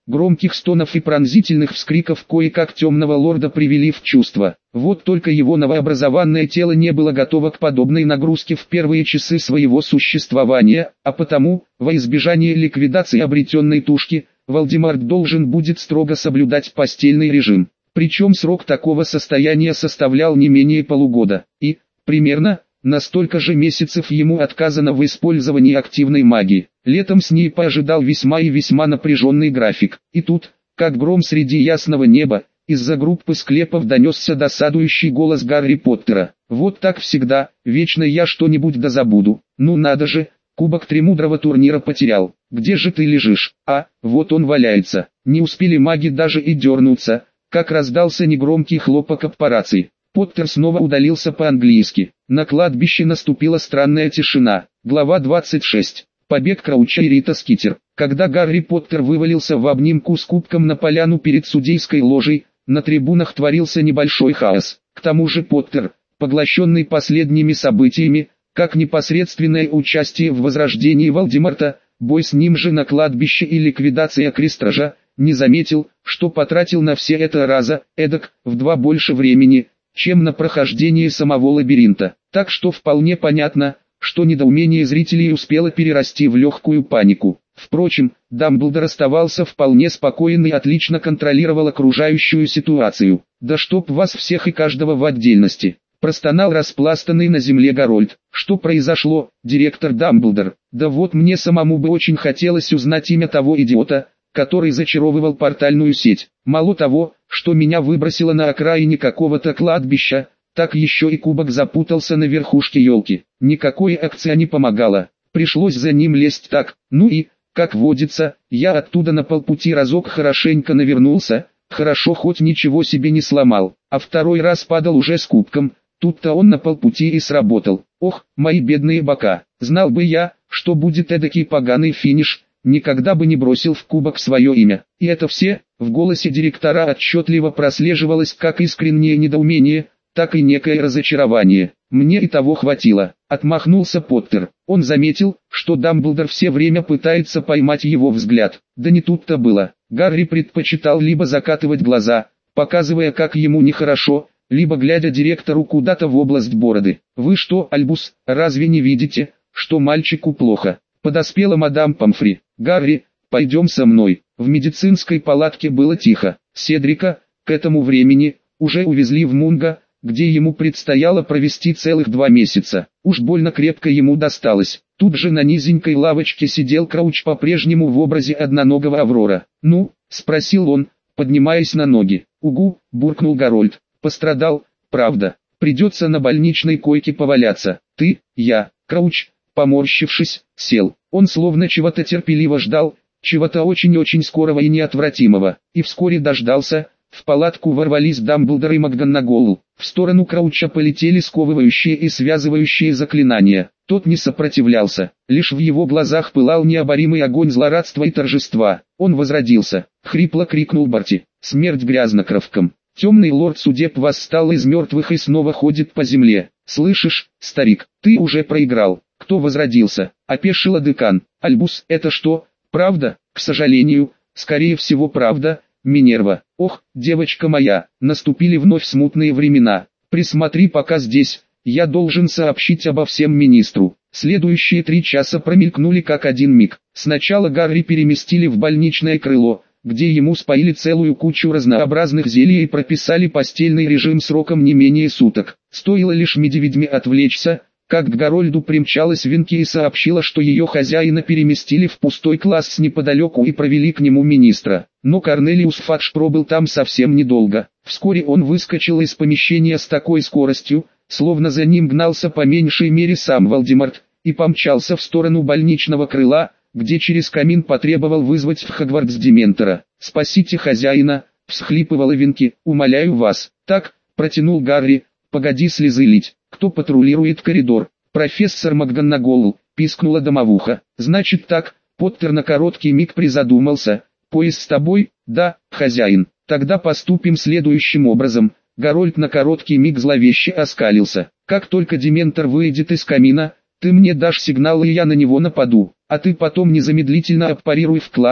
громких стонов и пронзительных вскриков кое-как темного лорда привели в чувство. Вот только его новообразованное тело не было готово к подобной нагрузке в первые часы своего существования, а потому, во избежание ликвидации обретенной тушки, Вальдемарт должен будет строго соблюдать постельный режим. Причем срок такого состояния составлял не менее полугода, и, примерно, на столько же месяцев ему отказано в использовании активной магии. Летом Снейпа ожидал весьма и весьма напряженный график. И тут, как гром среди ясного неба, из-за группы склепов донесся досадующий голос Гарри Поттера. «Вот так всегда, вечно я что-нибудь дозабуду. Ну надо же, кубок Тремудрого турнира потерял. Где же ты лежишь? А, вот он валяется». Не успели маги даже и дернуться, как раздался негромкий хлопок об по рации. Поттер снова удалился по-английски. На кладбище наступила странная тишина. Глава 26. Побег Крауча и Рита Скитер. Когда Гарри Поттер вывалился в обнимку с кубком на поляну перед судейской ложей, на трибунах творился небольшой хаос. К тому же Поттер, поглощенный последними событиями, как непосредственное участие в возрождении Вальдемарта, бой с ним же на кладбище и ликвидация Крестража, не заметил, что потратил на все это раза, эдак, в 2 больше времени, чем на прохождение самого лабиринта. Так что вполне понятно, что недоумение зрителей успело перерасти в легкую панику. Впрочем, Дамблдор оставался вполне спокоен и отлично контролировал окружающую ситуацию. «Да чтоб вас всех и каждого в отдельности!» Простонал распластанный на земле Гарольд. «Что произошло, директор Дамблдор?» «Да вот мне самому бы очень хотелось узнать имя того идиота, который зачаровывал портальную сеть. Мало того, что меня выбросило на окраине какого-то кладбища, так еще и кубок запутался на верхушке елки. Никакой акция не помогала. Пришлось за ним лезть так. Ну и, как водится, я оттуда на полпути разок хорошенько навернулся, хорошо хоть ничего себе не сломал, а второй раз падал уже с кубком. Тут-то он на полпути и сработал. Ох, мои бедные бока, знал бы я, что будет эдакий поганый финиш, никогда бы не бросил в кубок свое имя. И это все?» В голосе директора отчетливо прослеживалось как искреннее недоумение, так и некое разочарование. «Мне и того хватило», — отмахнулся Поттер. Он заметил, что Дамблдор все время пытается поймать его взгляд. Да не тут-то было. Гарри предпочитал либо закатывать глаза, показывая, как ему нехорошо, либо глядя директору куда-то в область бороды. «Вы что, Альбус, разве не видите, что мальчику плохо?» Подоспела мадам Помфри. «Гарри, пойдем со мной». В медицинской палатке было тихо. Седрика, к этому времени, уже увезли в Мунго, где ему предстояло провести целых 2 месяца. Уж больно крепко ему досталось. Тут же на низенькой лавочке сидел Крауч по-прежнему в образе одноногого Аврора. «Ну?» — спросил он, поднимаясь на ноги. «Угу», — буркнул Гарольд. «Пострадал, правда. Придется на больничной койке поваляться. Ты, я». Крауч, поморщившись, сел. Он словно чего-то терпеливо ждал, чего-то очень-очень скорого и неотвратимого, и вскоре дождался. В палатку ворвались Дамблдор и МакГонагall. В сторону Крауча полетели сковывающие и связывающие заклинания. Тот не сопротивлялся, лишь в его глазах пылал необоримый огонь злорадства и торжества. Он возродился, хрипло крикнул Барти. «Смерть грязнокровкам! Темный лорд судеб восстал из мертвых и снова ходит по земле. Слышишь, старик, ты уже проиграл». «Кто возродился?» — опешила декан. «Альбус, это что, правда?» «К сожалению, скорее всего правда, Минерва». «Ох, девочка моя, наступили вновь смутные времена. Присмотри пока здесь, я должен сообщить обо всем министру». Следующие 3 часа промелькнули как один миг. Сначала Гарри переместили в больничное крыло, где ему споили целую кучу разнообразных зелий и прописали постельный режим сроком не менее суток. Стоило лишь медведьме отвлечься, как к Гарольду примчалась Винки и сообщила, что ее хозяина переместили в пустой класс неподалеку и провели к нему министра. Но Корнелиус Фадж пробыл там совсем недолго. Вскоре он выскочил из помещения с такой скоростью, словно за ним гнался по меньшей мере сам Вальдемарт, и помчался в сторону больничного крыла, где через камин потребовал вызвать в Хогвартс Дементора. «Спасите хозяина», — всхлипывала Винки, — «умоляю вас». «Так», — протянул Гарри, — «погоди слезы лить. Кто патрулирует коридор?» «Профессор МакГонагall», — пискнула домовуха. «Значит так», — Поттер на короткий миг призадумался. «Поезд с тобой?» «Да, хозяин». «Тогда поступим следующим образом». Гарольд на короткий миг зловеще оскалился. «Как только Дементор выйдет из камина, ты мне дашь сигнал, и я на него нападу, а ты потом незамедлительно аппарируй в класс,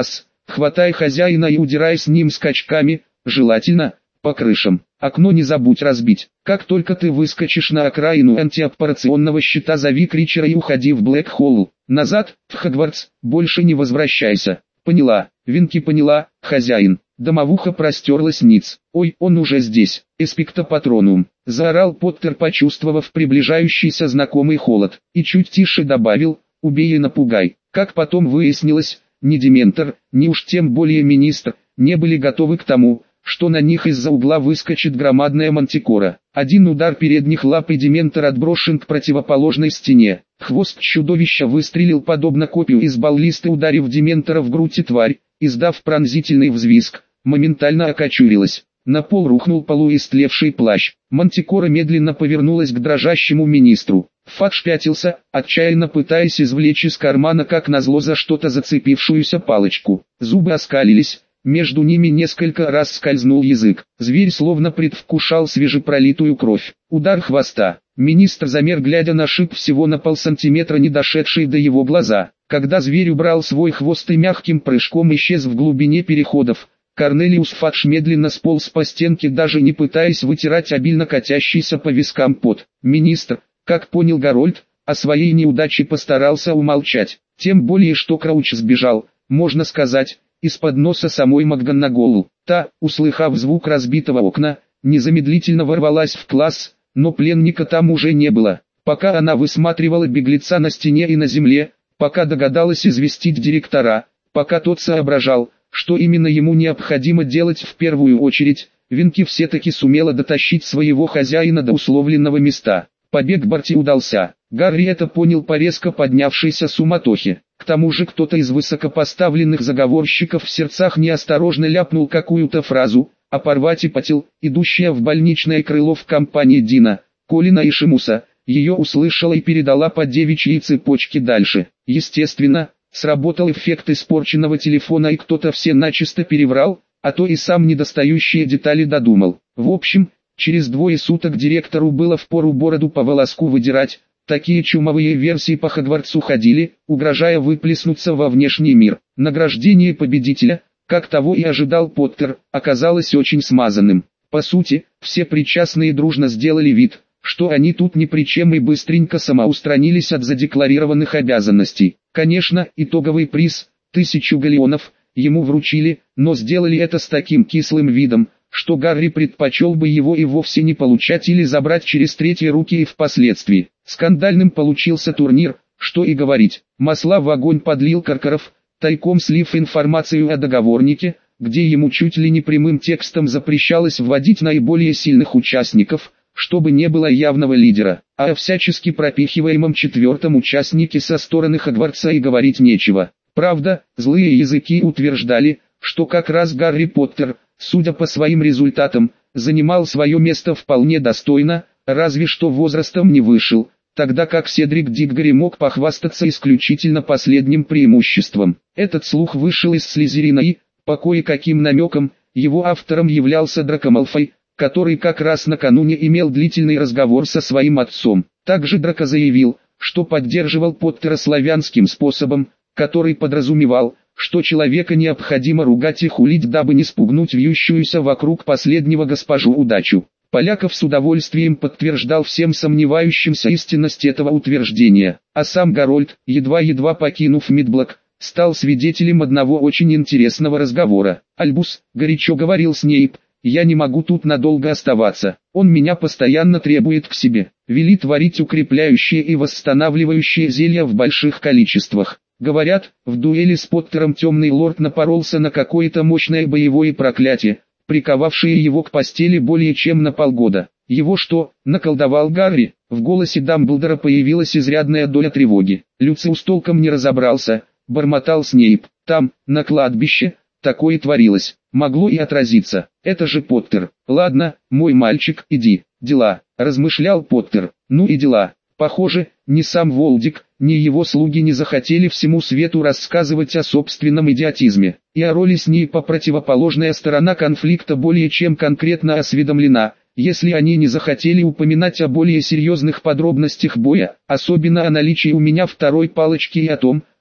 хватай хозяина и удирай с ним скачками, желательно по крышам. Окно не забудь разбить. Как только ты выскочишь на окраину антиоперационного щита, зови Кричера и уходи в Блэк-Холл. Назад, в Хогвартс, больше не возвращайся. Поняла. Винки поняла, хозяин. Домовуха простерлась ниц. Ой, он уже здесь. Эспекто патронум. Заорал Поттер, почувствовав приближающийся знакомый холод. И чуть тише добавил, убей и напугай. Как потом выяснилось, ни Дементор, ни уж тем более министр, не были готовы к тому, что на них из-за угла выскочит громадная мантикора. Один удар передних лап и Дементор отброшен к противоположной стене. Хвост чудовища выстрелил подобно копью из баллисты, ударив Дементора в грудь, и тварь, издав пронзительный взвизг, моментально окочурилась. На пол рухнул полуистлевший плащ. Мантикора медленно повернулась к дрожащему министру. Фадж пятился, отчаянно пытаясь извлечь из кармана как назло за что-то зацепившуюся палочку. Зубы оскалились. Между ними несколько раз скользнул язык. Зверь словно предвкушал свежепролитую кровь. Удар хвоста. Министр замер, глядя на шип всего на полсантиметра, не дошедший до его глаза. Когда зверь убрал свой хвост и мягким прыжком исчез в глубине переходов, Корнелиус Фадж медленно сполз по стенке, даже не пытаясь вытирать обильно катящийся по вискам пот. Министр, как понял Гарольд, о своей неудаче постарался умолчать. Тем более, что Крауч сбежал, можно сказать, из-под носа самой МакГонагall. Та, услыхав звук разбитого окна, незамедлительно ворвалась в класс, но пленника там уже не было. Пока она высматривала беглеца на стене и на земле, пока догадалась известить директора, пока тот соображал, что именно ему необходимо делать в первую очередь, Винки все-таки сумела дотащить своего хозяина до условленного места. Побег Барти удался. Гарри это понял по резко поднявшейся суматохе. К тому же кто-то из высокопоставленных заговорщиков в сердцах неосторожно ляпнул какую-то фразу, а Парвати-Патил, идущая в больничное крыло в компании Дина, Колина и Шимуса, ее услышала и передала по девичьей цепочке дальше. Естественно, сработал эффект испорченного телефона, и кто-то все начисто переврал, а то и сам недостающие детали додумал. В общем, через 2 суток директору было впору бороду по волоску выдирать. Такие чумовые версии по Хогвартсу ходили, угрожая выплеснуться во внешний мир. Награждение победителя, как того и ожидал Поттер, оказалось очень смазанным. По сути, все причастные дружно сделали вид, что они тут ни при чем, и быстренько самоустранились от задекларированных обязанностей. Конечно, итоговый приз, 1000 галеонов, ему вручили, но сделали это с таким кислым видом, что Гарри предпочел бы его и вовсе не получать или забрать через третьи руки и впоследствии. Скандальным получился турнир, что и говорить. Масла в огонь подлил Каркаров, тайком слив информацию о договорнике, где ему чуть ли не прямым текстом запрещалось вводить наиболее сильных участников, чтобы не было явного лидера, а о всячески пропихиваемом 4-м участнике со стороны Хогвартса и говорить нечего. Правда, злые языки утверждали, что как раз Гарри Поттер, судя по своим результатам, занимал свое место вполне достойно, разве что возрастом не вышел, тогда как Седрик Диггори мог похвастаться исключительно последним преимуществом. Этот слух вышел из Слизерина и, по кое-каким намекам, его автором являлся Драко Малфой, который как раз накануне имел длительный разговор со своим отцом. Также Драко заявил, что поддерживал Поттера славянским способом, который подразумевал, что человека необходимо ругать и хулить, дабы не спугнуть вьющуюся вокруг последнего госпожу удачу. Поляков с удовольствием подтверждал всем сомневающимся истинность этого утверждения, а сам Гарольд, едва-едва покинув Мидблэк, стал свидетелем одного очень интересного разговора. «Альбус», — горячо говорил Снейп, — «я не могу тут надолго оставаться, он меня постоянно требует к себе, велит варить укрепляющие и восстанавливающие зелья в больших количествах. Говорят, в дуэли с Поттером темный лорд напоролся на какое-то мощное боевое проклятие, приковавшее его к постели более чем на полгода. Его что, наколдовал Гарри?» В голосе Дамблдора появилась изрядная доля тревоги. Люциус толком не разобрался, бормотал Снейп. Там, на кладбище, такое творилось. Могло и отразиться. Это же Поттер. Ладно, мой мальчик, иди. Дела, размышлял Поттер. Ну и дела. Похоже, ни сам Волдик, ни его слуги не захотели всему свету рассказывать о собственном идиотизме. И о роли Снейпа противоположная сторона конфликта более чем конкретно осведомлена, если они не захотели упоминать о более серьезных подробностях боя, особенно о наличии у меня второй палочки и о том,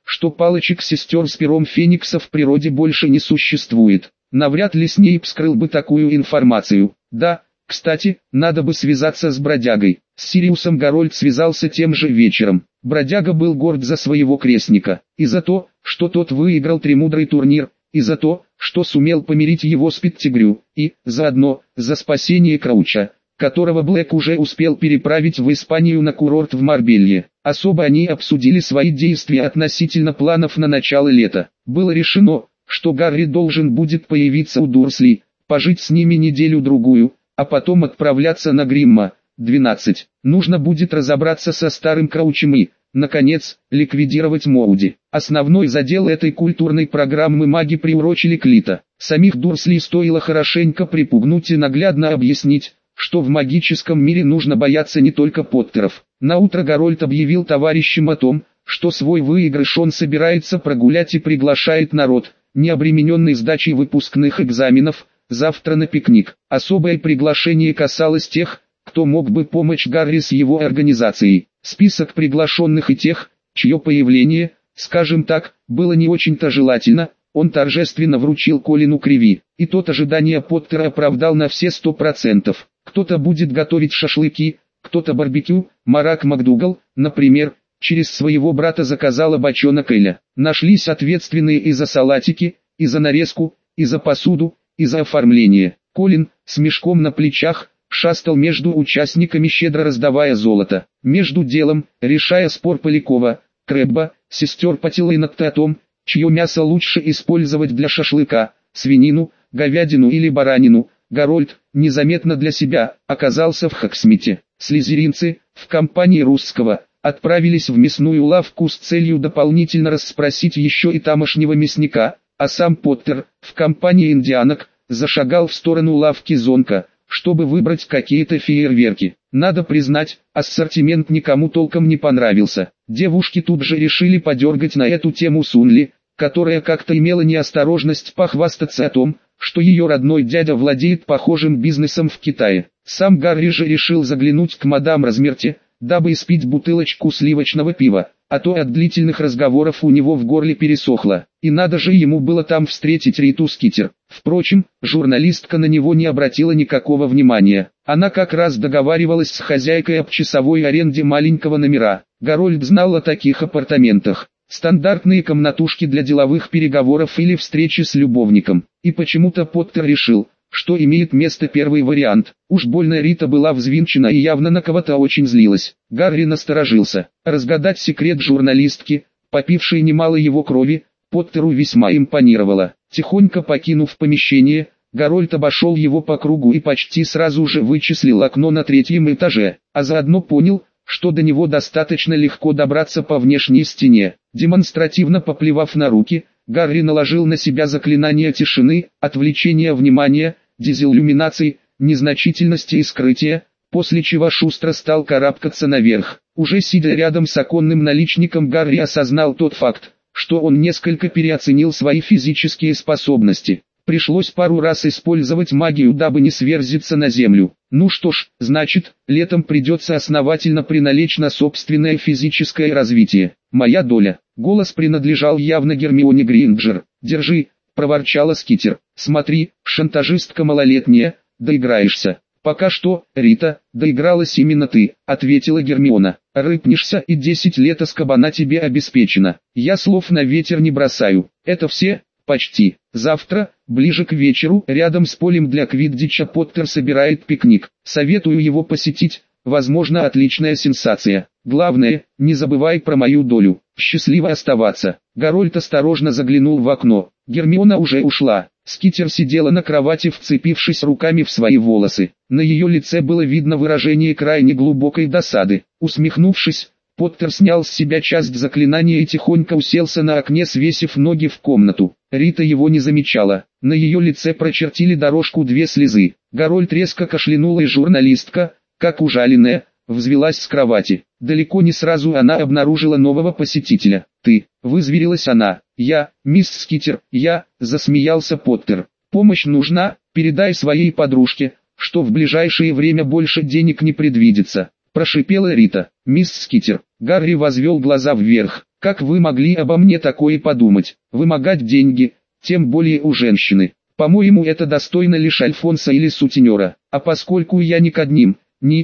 что палочек-сестер с пером Феникса в природе больше не существует. Навряд ли Снейп скрыл бы такую информацию. Да, кстати, надо бы связаться с бродягой. С Сириусом Гарольд связался тем же вечером. Бродяга был горд за своего крестника, и за то, что тот выиграл тремудрый турнир, и за то, что сумел помирить его с Петтигрю, и, заодно, за спасение Крауча, которого Блэк уже успел переправить в Испанию на курорт в Марбелье. Особо они обсудили свои действия относительно планов на начало лета. Было решено, что Гарри должен будет появиться у Дурсли, пожить с ними неделю-другую, а потом отправляться на Гримма. 12. Нужно будет разобраться со старым Краучем и, наконец, ликвидировать Моуди. Основной задел этой культурной программы маги приурочили к Лито. Самих Дурсли стоило хорошенько припугнуть и наглядно объяснить, что в магическом мире нужно бояться не только Поттеров. Наутро Гарольд объявил товарищам о том, что свой выигрыш он собирается прогулять и приглашает народ, не обремененный сдачей выпускных экзаменов, завтра на пикник. Особое приглашение касалось тех, кто мог бы помочь Гарри с его организацией. Список приглашенных и тех, чье появление, скажем так, было не очень-то желательно, он торжественно вручил Колину Криви, и тот ожидания Поттера оправдал на все 100%. Кто-то будет готовить шашлыки, кто-то барбекю. Марак МакДугал, например, через своего брата заказала бочонок эля. Нашлись ответственные и за салатики, и за нарезку, и за посуду, и за оформление. Колин, с мешком на плечах, шастал между участниками, щедро раздавая золото. Между делом, решая спор Полякова, Крэбба, сестер Паттилейнотта о том, чье мясо лучше использовать для шашлыка, свинину, говядину или баранину, Гарольд, незаметно для себя, оказался в Хоксмите. Слизеринцы, в компании русского, отправились в мясную лавку с целью дополнительно расспросить еще и тамошнего мясника, а сам Поттер, в компании индианок, зашагал в сторону лавки Зонка, чтобы выбрать какие-то фейерверки. Надо признать, ассортимент никому толком не понравился. Девушки тут же решили подергать на эту тему Сунли, которая как-то имела неосторожность похвастаться о том, что ее родной дядя владеет похожим бизнесом в Китае. Сам Гарри же решил заглянуть к мадам Размерти, дабы испить бутылочку сливочного пива, а то от длительных разговоров у него в горле пересохло, и надо же ему было там встретить Риту Скитер. Впрочем, журналистка на него не обратила никакого внимания. Она как раз договаривалась с хозяйкой об часовой аренде маленького номера. Гарольд знал о таких апартаментах. Стандартные комнатушки для деловых переговоров или встречи с любовником. И почему-то Поттер решил, что имеет место первый вариант. Уж больно Рита была взвинчена и явно на кого-то очень злилась. Гарри насторожился. Разгадать секрет журналистки, попившей немало его крови, Поттеру весьма импонировало. Тихонько покинув помещение, Гарольд обошел его по кругу и почти сразу же вычислил окно на 3-м этаже, а заодно понял, что до него достаточно легко добраться по внешней стене. Демонстративно поплевав на руки, Гарри наложил на себя заклинание тишины, отвлечения внимания, дезиллюминации, незначительности и скрытия, после чего шустро стал карабкаться наверх. Уже сидя рядом с оконным наличником, Гарри осознал тот факт, что он несколько переоценил свои физические способности. Пришлось пару раз использовать магию, дабы не сверзиться на землю. Ну что ж, значит, летом придется основательно приналечь на собственное физическое развитие. Моя доля. Голос принадлежал явно Гермионе Грейнджер. «Держи», — проворчала Скитер. «Смотри, шантажистка малолетняя, доиграешься». «Пока что, Рита, доигралась именно ты», — ответила Гермиона. «Рыпнешься, и 10 лет Азкабана тебе обеспечено. Я слов на ветер не бросаю. Это все?» «Почти. Завтра, ближе к вечеру, рядом с полем для квиддича Поттер собирает пикник. Советую его посетить, возможно, отличная сенсация. Главное, не забывай про мою долю. Счастливо оставаться». Гарольд осторожно заглянул в окно. Гермиона уже ушла. Скитер сидела на кровати, вцепившись руками в свои волосы. На ее лице было видно выражение крайне глубокой досады. Усмехнувшись, Поттер снял с себя часть заклинания и тихонько уселся на окне, свесив ноги в комнату. Рита его не замечала. На ее лице прочертили дорожку 2 слезы. Гарольд резко кашлянула, и журналистка, как ужаленная, взвилась с кровати. Далеко не сразу она обнаружила нового посетителя. «Ты», — вызверилась она. «Я, мисс Скитер, я», — засмеялся Поттер. «Помощь нужна, передай своей подружке, что в ближайшее время больше денег не предвидится», — прошипела Рита. «Мисс Скитер». Гарри возвел глаза вверх. Как вы могли обо мне такое подумать? Вымогать деньги, тем более у женщины. По-моему, это достойно лишь альфонса или сутенера. А поскольку я ни к одним,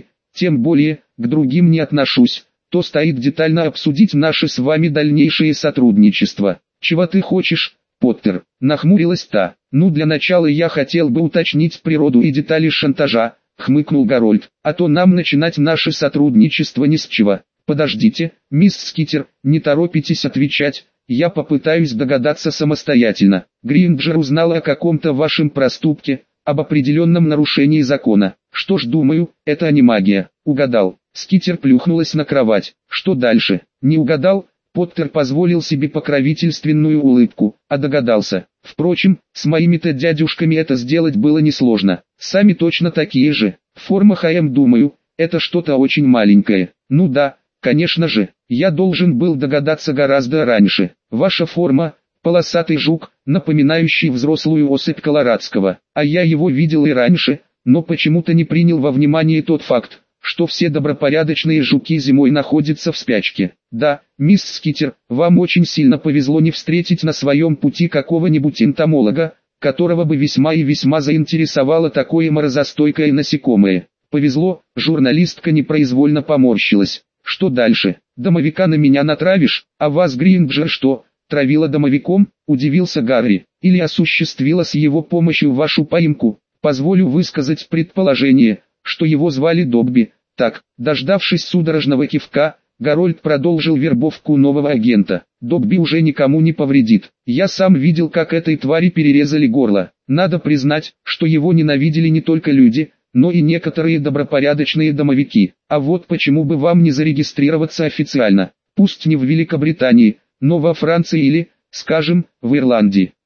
тем более, к другим не отношусь, то стоит детально обсудить наше с вами дальнейшее сотрудничество. Чего ты хочешь, Поттер? Нахмурилась та. Ну, для начала я хотел бы уточнить природу и детали шантажа, хмыкнул Гарольд. А то нам начинать наше сотрудничество не с чего. Подождите, мисс Скитер, не торопитесь отвечать. Я попытаюсь догадаться самостоятельно. Гринджер узнала о каком-то вашем проступке, об определенном нарушении закона. Что ж, думаю, это не магия. Угадал. Скитер плюхнулась на кровать. Что дальше? Не угадал? Поттер позволил себе покровительственную улыбку, а догадался. Впрочем, с моими-то дядюшками это сделать было несложно. Сами точно такие же. Форма ХМ, думаю, это что-то очень маленькое. Ну да, конечно же, я должен был догадаться гораздо раньше. Ваша форма – полосатый жук, напоминающий взрослую особь колорадского. А я его видел и раньше, но почему-то не принял во внимание тот факт, что все добропорядочные жуки зимой находятся в спячке. Да, мисс Скитер, вам очень сильно повезло не встретить на своем пути какого-нибудь энтомолога, которого бы весьма и весьма заинтересовало такое морозостойкое насекомое. Повезло, журналистка непроизвольно поморщилась. Что дальше? Домовика на меня натравишь? А вас, Гринджер, что, травила домовиком? Удивился Гарри. Или осуществила с его помощью вашу поимку? Позволю высказать предположение, что его звали Добби. Так, дождавшись судорожного кивка, Гарольд продолжил вербовку нового агента. Добби уже никому не повредит. Я сам видел, как этой твари перерезали горло. Надо признать, что его ненавидели не только люди, но и некоторые добропорядочные домовики. А вот почему бы вам не зарегистрироваться официально, пусть не в Великобритании, но во Франции или, скажем, в Ирландии.